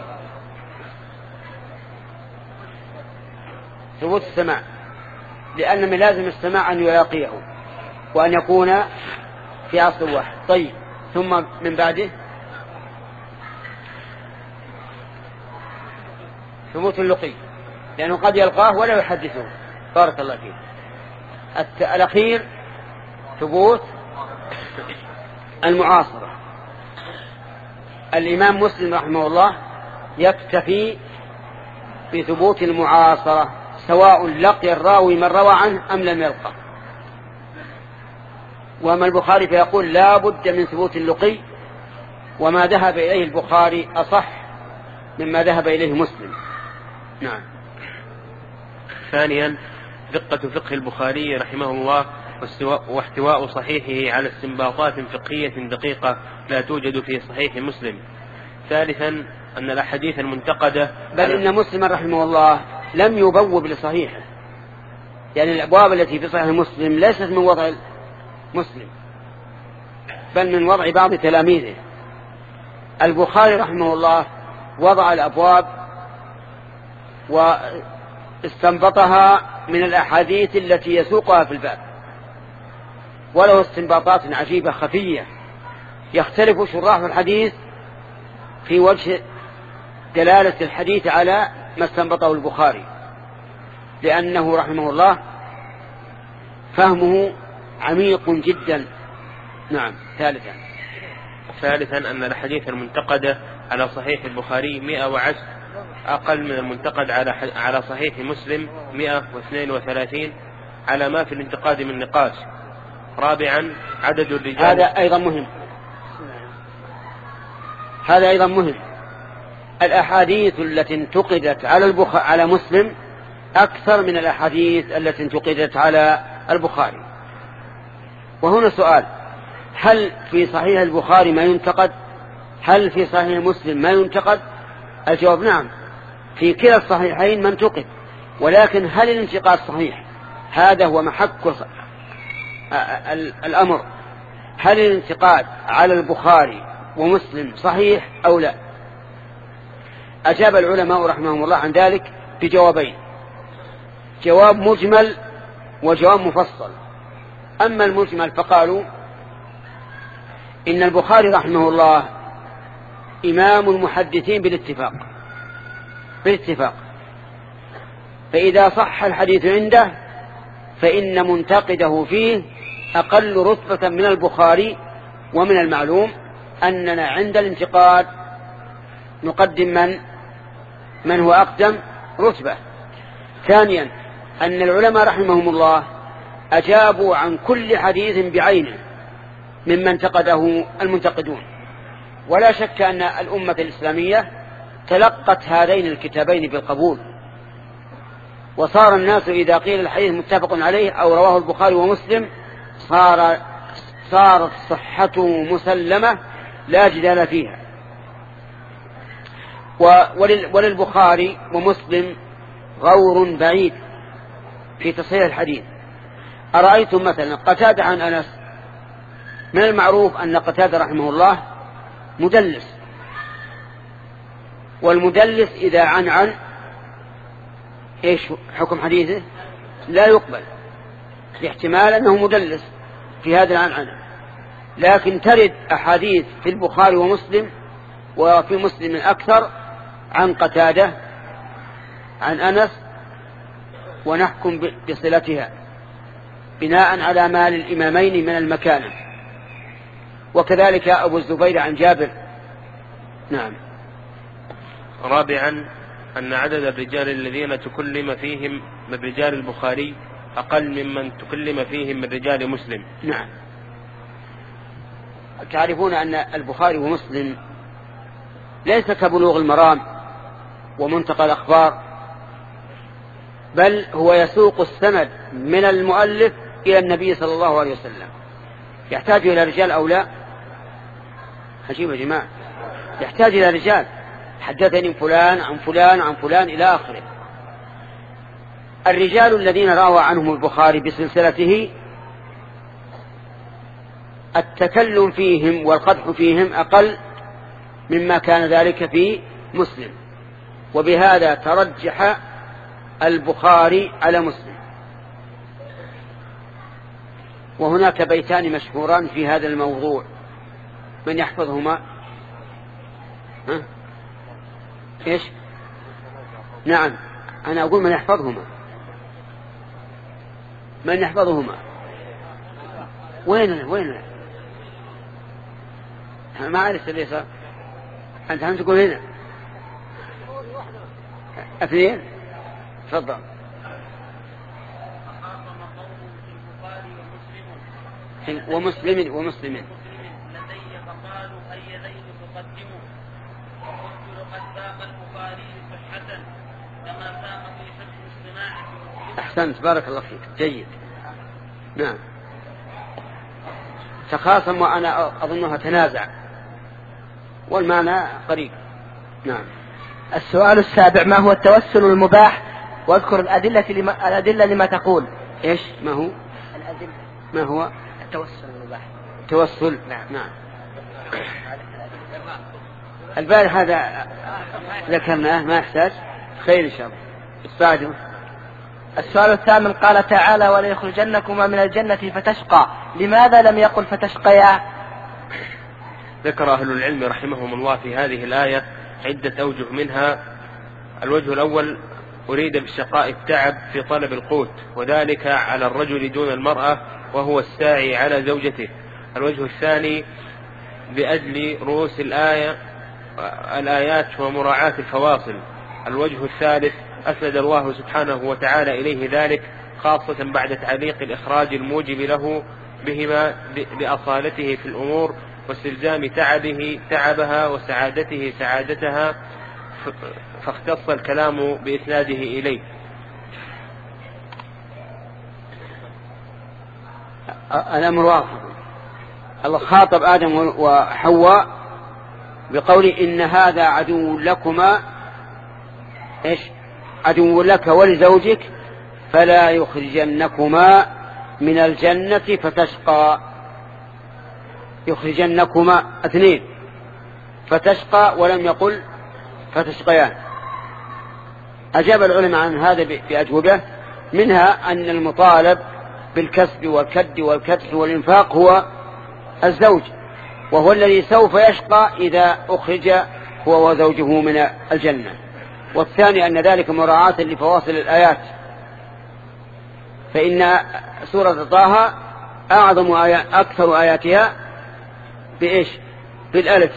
ثبوت السماع، لأن من لازم السماع أن يلاقيه وأن يكون في عصر واحد. طيب، ثم من بعده ثبوت اللقي، لأنه قد يلقاه ولا يحدثه. بارك الله فيه. الأخير ثبوت المعاصرة. الإمام مسلم رحمه الله يكتفي بثبوت المعاصرة، سواء لقي الراوي من روى عنه أم لم يلقى. وأما البخاري فيقول لا بد من ثبوت اللقي، وما ذهب إليه البخاري أصح مما ذهب إليه مسلم. نعم. ثانيا دقة فقه البخاري رحمه الله واحتواء صحيحه على استنباطات فقهية دقيقة لا توجد في صحيح مسلم. ثالثا أن الأحاديث المنتقدة، بل إن مسلم رحمه الله لم يبوب لصحيحه، يعني الأبواب التي في صحيح مسلم ليست من وضع مسلم بل من وضع بعض تلاميذه. البخاري رحمه الله وضع الأبواب واستنبطها من الأحاديث التي يسوقها في الباب، وله استنباطات عجيبة خفية يختلف شراح الحديث في وجه دلالة الحديث على ما استنبطه البخاري، لأنه رحمه الله فهمه عميق جدا. نعم. ثالثا ثالثا أن الحديث المنتقدة على صحيح البخاري مئة وعشر أقل من المنتقد على على صحيح مسلم مئة واثنين وثلاثين على ما في الانتقاد من نقاش. رابعا عدد الرجال. هذا أيضا مهم، هذا أيضا مهم. الأحاديث التي انتقدت على البخ... على مسلم أكثر من الأحاديث التي انتقدت على البخاري. وهنا سؤال: هل في صحيح البخاري ما ينتقد؟ هل في صحيح مسلم ما ينتقد؟ الجواب نعم، في كلا الصحيحين ما انتقد، ولكن هل الانتقاد صحيح؟ هذا هو محك الأمر. هل الانتقاد على البخاري ومسلم صحيح أو لا؟ أجاب العلماء رحمهم الله عن ذلك بجوابين: جواب مجمل وجواب مفصل. أما المجمل فقالوا إن البخاري رحمه الله إمام المحدثين بالاتفاق بالاتفاق فإذا صح الحديث عنده فإن منتقده فيه أقل رتبة من البخاري. ومن المعلوم أننا عند الانتقاد نقدم من من هو أقدم رتبة. ثانيا أن العلماء رحمهم الله أجابوا عن كل حديث بعينه ممن انتقده المنتقدون، ولا شك أن الأمة الإسلامية تلقت هذين الكتابين بالقبول، وصار الناس إذا قيل الحديث متفق عليه أو رواه البخاري ومسلم صار صارت صحته مسلمة لا جدال فيها. وللبخاري ومسلم غور بعيد في تصحيح الحديث. أرأيتم مثلا قتادة عن أنس، من المعروف أن قتادة رحمه الله مدلس، والمدلس إذا عن عن إيش حكم حديثه؟ لا يقبل، لاحتمال أنه مدلس في هذا العنعنة. لكن ترد أحاديث في البخاري ومسلم وفي مسلم أكثر عن قتادة عن أنس ونحكم بصلتها بناء على ما للإمامين من المكانة. وكذلك أبو الزبير عن جابر. نعم. رابعا أن عدد الرجال الذين تكلم فيهم من رجال البخاري أقل ممن تكلم فيهم من رجال مسلم. نعم. تعرفون أن البخاري ومسلم ليس كبلوغ المرام ومنتقى الأخبار، بل هو يسوق السند من المؤلف إلى النبي صلى الله عليه وسلم. يحتاج إلى رجال أو لا؟ عجيب يا جماعة، يحتاج إلى رجال. حدثني فلان عن فلان عن فلان إلى آخره. الرجال الذين روى عنهم البخاري بسلسلته التكلم فيهم والقدح فيهم أقل مما كان ذلك في مسلم، وبهذا ترجح البخاري على مسلم. وهناك بيتان مشهوران في هذا الموضوع، من يحفظهما؟ ها؟ إيش؟ نعم، أنا أقول من يحفظهما. من يحفظهما؟ وين وين؟ ما أعرف اللي صار. أنت هم تقول هنا اثنين. تفضل. ومسلم ومسلم لدي فقالوا أي ذين تقدموا، وقلت لقد ساق البخاري صحة كما ساق في حفظ الصناعة. أحسنت، بارك الله فيك، جيد. نعم، تخاصم وأنا أظنها تنازع، والمعنى قريب. نعم. السؤال السابع: ما هو التوسل المباح؟ واذكر الأدلة لما, الأدلة لما تقول. إيش ما هو الأدلة؟ ما هو التوسل المباح؟ توسل. نعم. نعم. البارح هذا ذكرناه، ما يحتاج. خير إن شاء الله. استعجل. السؤال الثامن: قال تعالى: وليخرجنكما من الجنة فتشقى. لماذا لم يقل فتشقيا؟ ذكر أهل العلم رحمهم الله في هذه الآية عدة أوجه، منها الوجه الأول: أريد بالشقاء التعب في طلب القوت، وذلك على الرجل دون المرأة وهو الساعي على زوجته. الوجه الثاني: بأجل رؤوس الآية الآيات ومراعاة الفواصل. الوجه الثالث: أسند الله سبحانه وتعالى إليه ذلك خاصة بعد تعليق الإخراج الموجب له بهما لأصالته في الأمور واستلزام تعبه تعبها وسعادته سعادتها، فاختص الكلام بإسناده إليه. الأمر واضح. الله خاطب آدم وحواء بقول: إن هذا عدو لكما، إيش؟ عدو لك ولزوجك فلا يخرجنكما من الجنة فتشقى. يخرجنكما اثنين، فتشقى، ولم يقل فتشقيان. أجاب العلماء عن هذا بأجوبة، منها أن المطالب بالكسب والكد والكدح والإنفاق هو الزوج، وهو الذي سوف يشقى إذا أخرج هو وزوجه من الجنة. والثاني أن ذلك مراعاة لفواصل الآيات، فإن سورة طه أعظم آيات أكثر آياتها بإيش؟ بالألف.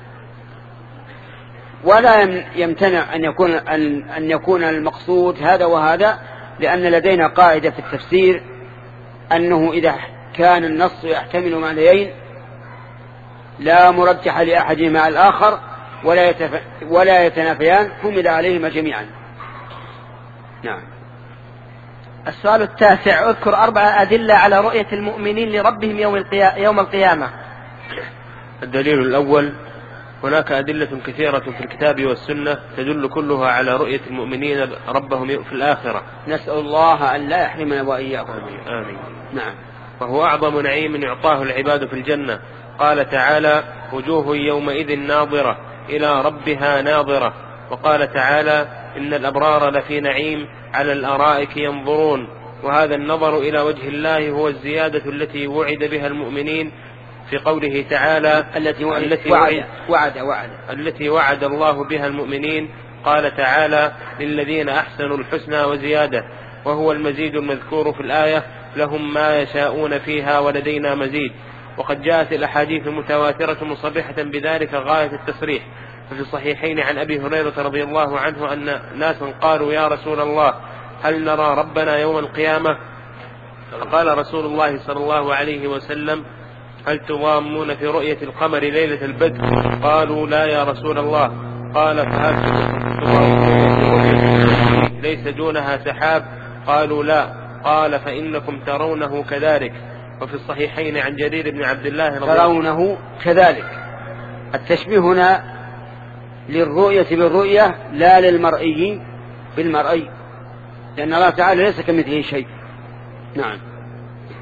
ولا يمتنع أن يكون أن يكون المقصود هذا وهذا، لأن لدينا قاعدة في التفسير أنه إذا كان النص يحتمل معنيين لا مرجح لأحد مع الآخر ولا يتف... ولا يتنافيان حمل عليهما جميعا. نعم. السؤال التاسع: اذكر أربع أدلة على رؤية المؤمنين لربهم يوم, القيا... يوم القيامة. الدليل الأول: هناك أدلة كثيرة في الكتاب والسنة تدل كلها على رؤية المؤمنين ربهم في الآخرة. نسأل الله أن لا يحرمنا وإياكم. آمين. نعم. وهو أعظم نعيم يعطاه العباد في الجنة. قال تعالى: وجوه يومئذ ناظرة إلى ربها ناظرة. وقال تعالى: إن الأبرار لفي نعيم على الأرائك ينظرون. وهذا النظر إلى وجه الله هو الزيادة التي وعد بها المؤمنين في قوله تعالى: التي وعد, التي وعد, وعد, وعد التي وعد الله بها المؤمنين. قال تعالى: للذين أحسنوا الحسنى وزيادة، وهو المزيد المذكور في الآية: لهم ما يشاءون فيها ولدينا مزيد. وقد جاءت الأحاديث المتواترة مصرحة بذلك غاية التصريح. ففي الصحيحين عن أبي هريرة رضي الله عنه أن ناسا قالوا: يا رسول الله، هل نرى ربنا يوم القيامة؟ فقال رسول الله صلى الله عليه وسلم: هل تضامون في رؤية القمر ليلة البدر؟ قالوا: لا يا رسول الله. قال: فهل تضامون في رؤية ليس دونها سحاب؟ قالوا: لا. قال: فإنكم ترونه كذلك. وفي الصحيحين عن جرير بن عبد الله رضي الله عنه ترونه كذلك. التشبيه هنا للرؤية بالرؤية لا للمرئي بالمرئي، لأن الله تعالى ليس كمثله شيء. نعم.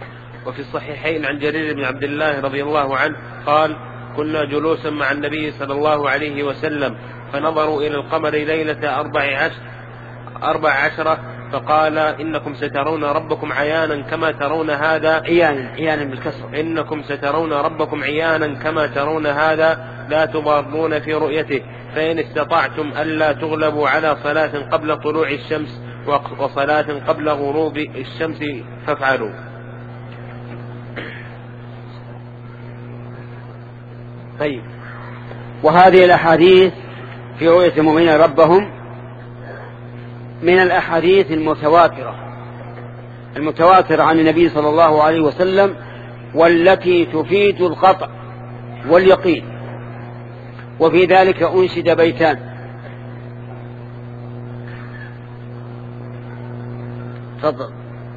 وفي الصحيحين عن جرير بن عبد الله رضي الله عنه قال كنا جلوسا مع النبي صلى الله عليه وسلم فنظروا إلى القمر ليلة أربع عشر, أربع عشرة فقال إنكم سترون ربكم عيانا كما ترون هذا عيانا عيانا بالكسر إنكم سترون ربكم عيانا كما ترون هذا لا تضارون في رؤيته فإن استطعتم ألا تغلبوا على صلاة قبل طلوع الشمس وصلاة قبل غروب الشمس فافعلوا. طيب، وهذه الأحاديث في رؤية المؤمنين ربهم من الأحاديث المتواترة المتواترة عن النبي صلى الله عليه وسلم، والتي تفيد القطع واليقين. وفي ذلك أنشد بيتان. تفضل.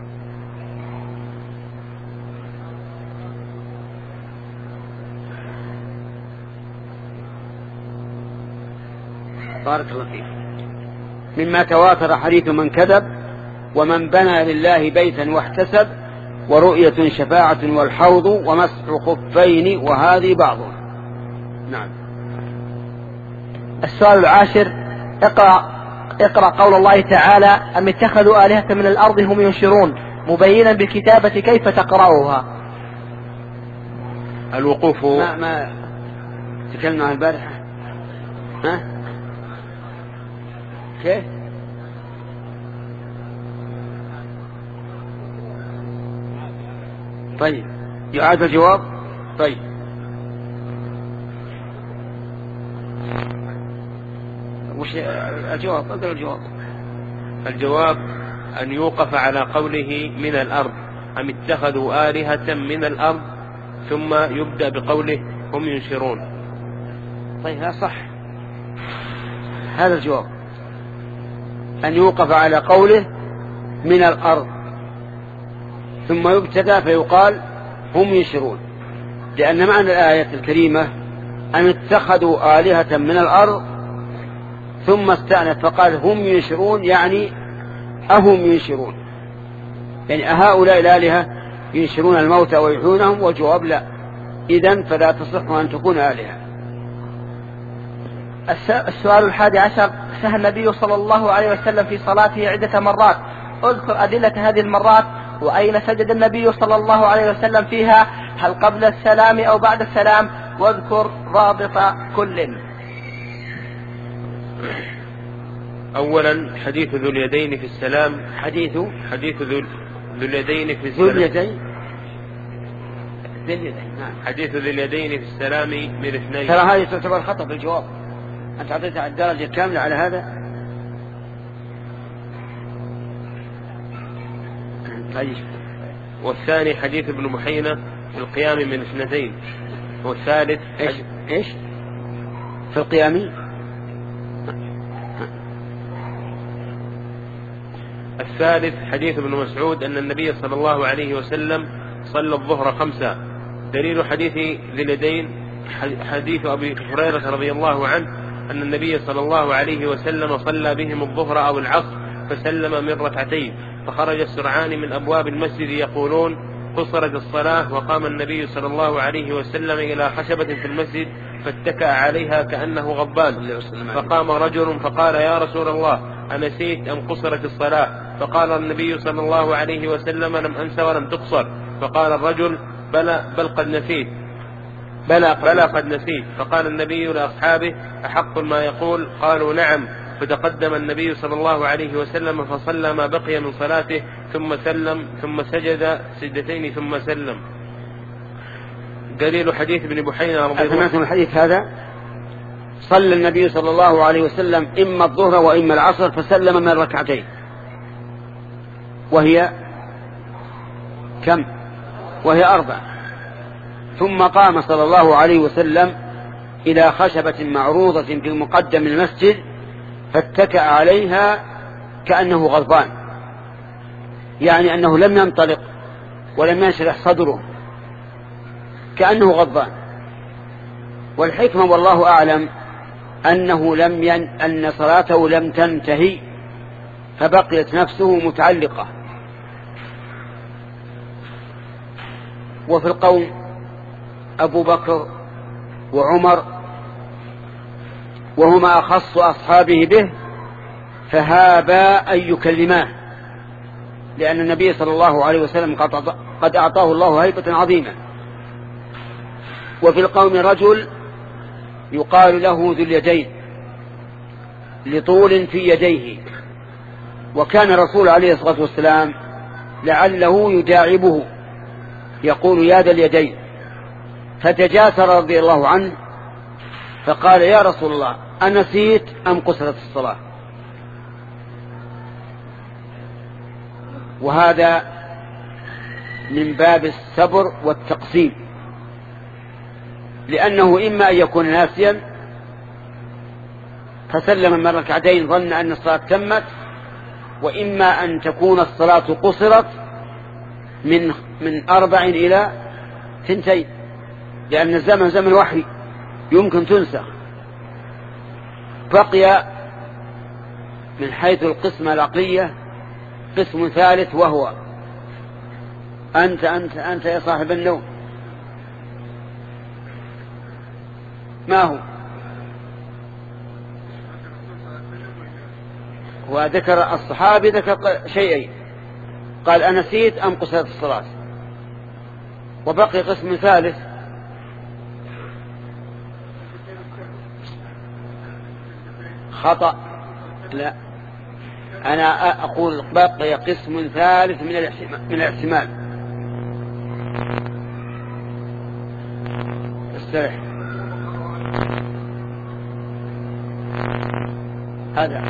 بارك الله فيك. مما تواتر حديث من كذب، ومن بنى لله بيتا واحتسب، ورؤية شفاعة والحوض، ومسح خفين، وهذه بعضها. نعم. السؤال العاشر: اقرأ اقرأ قول الله تعالى: أم اتخذوا آلهة من الأرض هم ينشرون، مبينا بالكتابة كيف تقرأوها. الوقوف ما, ما تكلمنا عن البارحة. ها كيف؟ طيب، يعاد الجواب. طيب، وش الجواب؟ اقرأ الجواب. الجواب أن يوقف على قوله من الأرض، أم اتخذوا آلهة من الأرض، ثم يبدأ بقوله هم ينشرون. طيب، لا صح، هذا الجواب. أن يوقف على قوله من الأرض ثم يبتدأ فيقال هم ينشرون، لأن معنى الآية الكريمة أن اتخذوا آلهة من الأرض ثم استأنف فقال هم ينشرون، يعني أهم ينشرون، يعني أهؤلاء الآلهة ينشرون الموتى ويحيونهم؟ والجواب لا. إذن فلا تصح أن تكون آلهة. السؤال الحادي عشر: سهى النبي صلى الله عليه وسلم في صلاته عدة مرات، اذكر أدلة هذه المرات، وأين سجد النبي صلى الله عليه وسلم فيها، هل قبل السلام أو بعد السلام، واذكر رابط كل. أولا حديث ذو اليدين في السلام. حديث حديث ذو اليدين في السلام. ذو اليدين ذو اليدين نعم. حديث ذو اليدين في السلام من اثنين. ترى هذه تعتبر خطأ في الجواب. أنت أعطيتها الدرجة كاملة على هذا. طيب. والثاني حديث ابن محينة في القيام من اثنتين. والثالث إيش إيش في القيام. الثالث حديث ابن مسعود أن النبي صلى الله عليه وسلم صلى الظهر خمسة. دليل حديث ذي اليدين حديث أبي هريرة رضي الله عنه أن النبي صلى الله عليه وسلم صلى بهم الظهر أو العصر فسلم من ركعتين، فخرج السرعان من أبواب المسجد يقولون قصرت الصلاة، وقام النبي صلى الله عليه وسلم إلى خشبة في المسجد فاتكأ عليها كأنه غضبان، فقام رجل فقال يا رسول الله أنسيت أم قصرت الصلاة؟ فقال النبي صلى الله عليه وسلم لم أنس ولم تقصر. فقال الرجل بلى بل قد نسيت بلى, بلى قد نسيت. فقال النبي لأصحابه أحق ما يقول؟ قالوا نعم. فتقدم النبي صلى الله عليه وسلم فصلى ما بقي من صلاته ثم سلم ثم سجد سجدتين ثم سلم. دليل حديث ابن بحينة رضي الله عنه. الحديث هذا صلى النبي صلى الله عليه وسلم إما الظهر وإما العصر فسلم من ركعتين، وهي كم؟ وهي أربع. ثم قام صلى الله عليه وسلم إلى خشبة معروضة في مقدم المسجد فاتكأ عليها كأنه غضبان، يعني أنه لم ينطلق ولم ينشرح صدره، كأنه غضبان. والحكمة والله أعلم أنه لم ين... أن صلاته لم تنتهي فبقيت نفسه متعلقة، وفي القوم أبو بكر وعمر وهما أخص أصحابه به، فهابا أن يكلماه، لأن النبي صلى الله عليه وسلم قد أعطاه الله هيبة عظيمة. وفي القوم رجل يقال له ذو اليدين لطول في يديه، وكان الرسول عليه الصلاة والسلام لعله يداعبه يقول يا ذا اليدين، فتجاسر رضي الله عنه فقال يا رسول الله أنسيت أم قصرت الصلاة؟ وهذا من باب الصبر والتقسيم، لأنه إما أن يكون ناسيا فسلم من ركعتين ظن أن الصلاة تمت، وإما أن تكون الصلاة قصرت من من أربع إلى ثنتين، لأن الزمن زمن وحي يمكن تنسخ. بقي من حيث القسمة العقلية قسم ثالث، وهو أنت أنت أنت يا صاحب النوم، ما هو؟ وذكر الصحابي ذكر شيئين، قال أنسيت أم قصرت الصلاة، وبقي قسم ثالث خطأ. لا، أنا أقول بقي قسم ثالث من من الاحتمال. استرح، هذا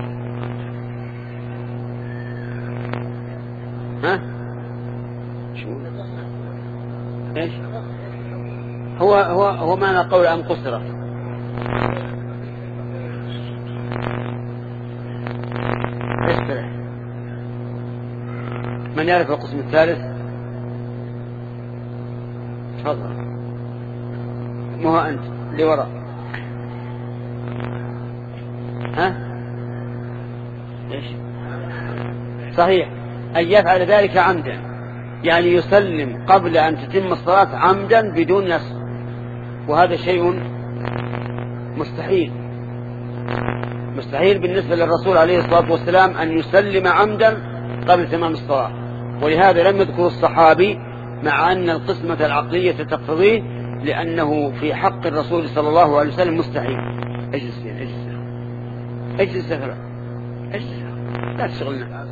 ها شو ايش هو هو هو معنى قول أم قصرت. استرح، من يعرف القسم الثالث؟ تفضل، مو هو أنت اللي وراء. ها ايش؟ صحيح، أن يفعل ذلك عمدا، يعني يسلم قبل أن تتم الصلاة عمدا بدون نسخ، وهذا شيء مستحيل مستحيل بالنسبة للرسول عليه الصلاة والسلام أن يسلم عمدا قبل تمام الصلاة. ولهذا لم يذكر الصحابي مع أن القسمة العقلية تقتضيه، لأنه في حق الرسول صلى الله عليه وسلم مستحيل. اجلس اجلس اجلس اجلس اجلس لا تشغلنا.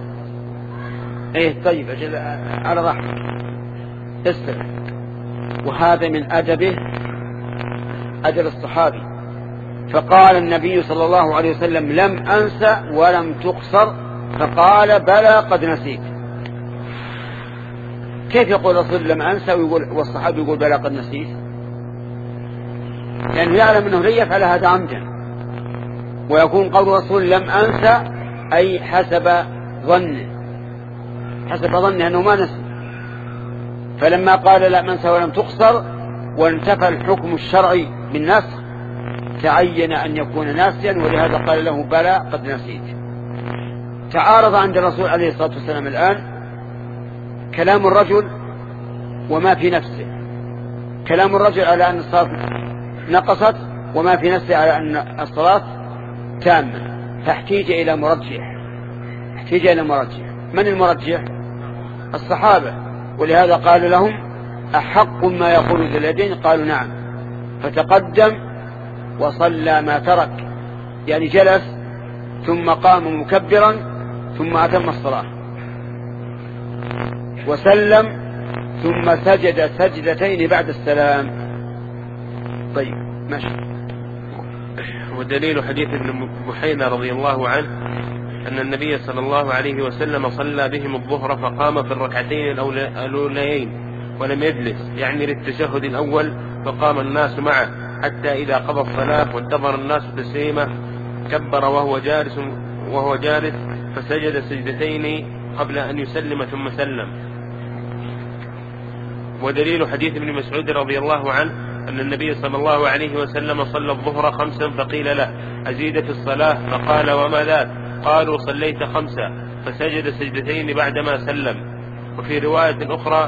ايه طيب اجل على راحتك استرح. وهذا من أدبه أدب الصحابي، فقال النبي صلى الله عليه وسلم لم أنسى ولم تقصر، فقال بلى قد نسيت. كيف يقول الرسول لم أنسى ويقول والصحابي يقول بلى قد نسيت؟ لأنه يعني يعلم أنه لن يفعل هذا عمدا، ويكون قول الرسول لم أنسى أي حسب ظنه حسب ظنه أنه ما نسي. فلما قال لم أنسى ولم تقصر وانتفى الحكم الشرعي بالنسخ تعين أن يكون ناسيا، ولهذا قال له بلى قد نسيت. تعارض عند الرسول عليه الصلاة والسلام الآن كلام الرجل وما في نفسه. كلام الرجل على أن الصلاة نقصت، وما في نفسه على أن الصلاة تامة، فاحتيج إلى مرجح احتيج إلى مرجح من المرجح؟ الصحابة. ولهذا قال لهم أحق ما يقول ذو اليدين؟ قالوا نعم. فتقدم وصلى ما ترك، يعني جلس ثم قام مكبرا ثم أتم الصلاة وسلم ثم سجد سجدتين بعد السلام. طيب ماشي. ودليل حديث ابن بحينة رضي الله عنه أن النبي صلى الله عليه وسلم صلى بهم الظهر فقام في الركعتين الأوليين ولم يجلس، يعني للتشهد الأول، فقام الناس معه حتى إذا قضى الصلاة وانتظر الناس تسليمه كبر وهو جالس وهو جالس فسجد سجدتين قبل أن يسلم ثم سلم. ودليل حديث ابن مسعود رضي الله عنه أن النبي صلى الله عليه وسلم صلى الظهر خمسا فقيل له أزيد في الصلاة؟ فقال وما ذاك؟ قالوا صليت خمسا، فسجد سجدتين بعدما سلم. وفي رواية أخرى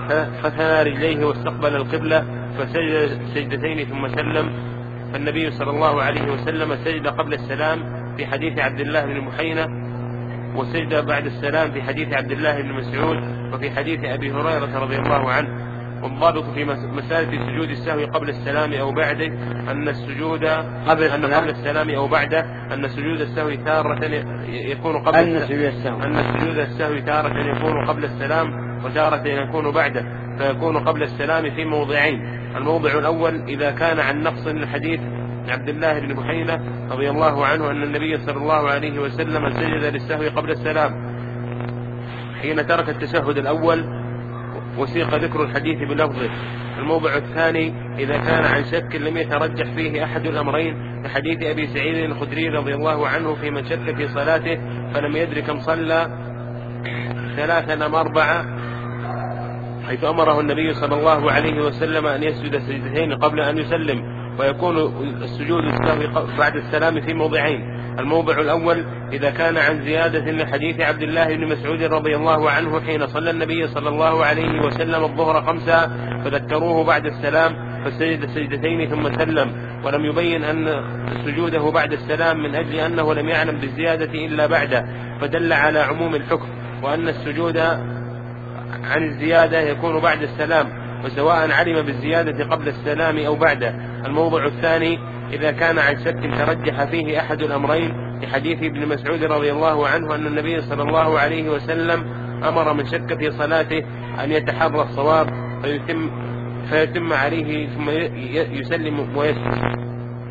فثنى رجليه واستقبل القبلة فسجد سجدتين ثم سلم. فالنبي صلى الله عليه وسلم سجد قبل السلام في حديث عبد الله بن محينة، وسجد بعد السلام في حديث عبد الله بن مسعود وفي حديث أبي هريرة رضي الله عنه. والضابط في مسألة سجود السهو قبل السلام أو بعده أن السجود قبل أن قبل السلام أو بعده أن سجود السهو تارة يكون قبل أن سجود السهو أن سجود السهو تارة يكون قبل السلام وتارة يكون بعده، فيكون قبل السلام في موضعين. الموضع الأول إذا كان عن نقص من حديث عبد الله بن محينة رضي الله عنه أن النبي صلى الله عليه وسلم سجد للسهو قبل السلام حين ترك التشهد الأول وسيق ذكر الحديث بلفظه. الموضع الثاني إذا كان عن شك لم يترجح فيه أحد الأمرين كحديث أبي سعيد الخدري رضي الله عنه في من شك في صلاته فلم يدرك كم صلى ثلاثا أم أربعة، حيث أمره النبي صلى الله عليه وسلم أن يسجد سجدتين قبل أن يسلم، ويكون السجود السهو بعد السلام في موضعين. الموضع الأول إذا كان عن زيادة لحديث عبد الله بن مسعود رضي الله عنه حين صلى النبي صلى الله عليه وسلم الظهر خمسة فذكروه بعد السلام فسجد سجدتين ثم سلم، ولم يبين أن سجوده بعد السلام من أجل أنه لم يعلم بالزيادة إلا بعده، فدل على عموم الحكم وأن السجود عن الزيادة يكون بعد السلام وسواء علم بالزيادة قبل السلام أو بعده. الموضع الثاني إذا كان عن شك ترجح فيه أحد الأمرين لحديث ابن مسعود رضي الله عنه أن النبي صلى الله عليه وسلم أمر من شك في صلاته أن يتحرى الصواب فيتم, فيتم عليه ثم يسلم ويسلم.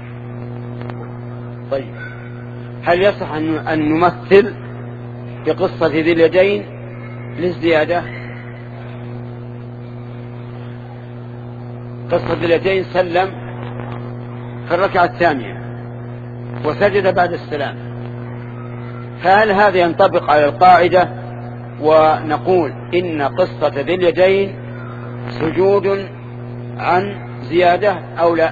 طيب، هل يصح أن نمثل في قصة ذي اليدين للزيادة؟ قصة ذي اليدين سلم في الركعة الثانية وسجد بعد السلام، فهل هذا ينطبق على القاعدة ونقول إن قصة ذي اليدين سجود عن زيادة أو لا؟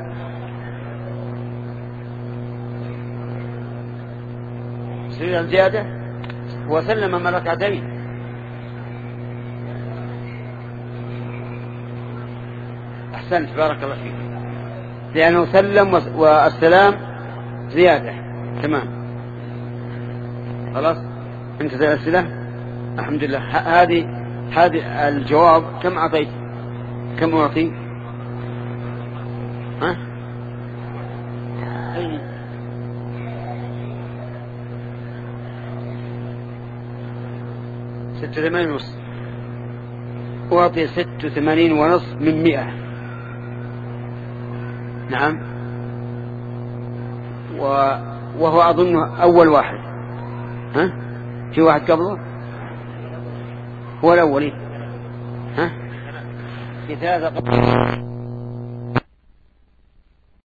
سجود عن زيادة وسلم من ركعتين. أحسنت، بارك الله فيك، لأنه سلم والسلام زيادة. تمام، خلاص انتهت الأسئلة الحمد لله. هذه هذه الجواب كم أعطيت؟ كم أعطي؟ ها؟ أي ستة وثمانين ونصف. أعطي ستة وثمانين ونصف من مئة. نعم، وهو أظن أول واحد. ها؟ في واحد قبله؟ هو الأولي. ها؟ في ثلاثة قبله.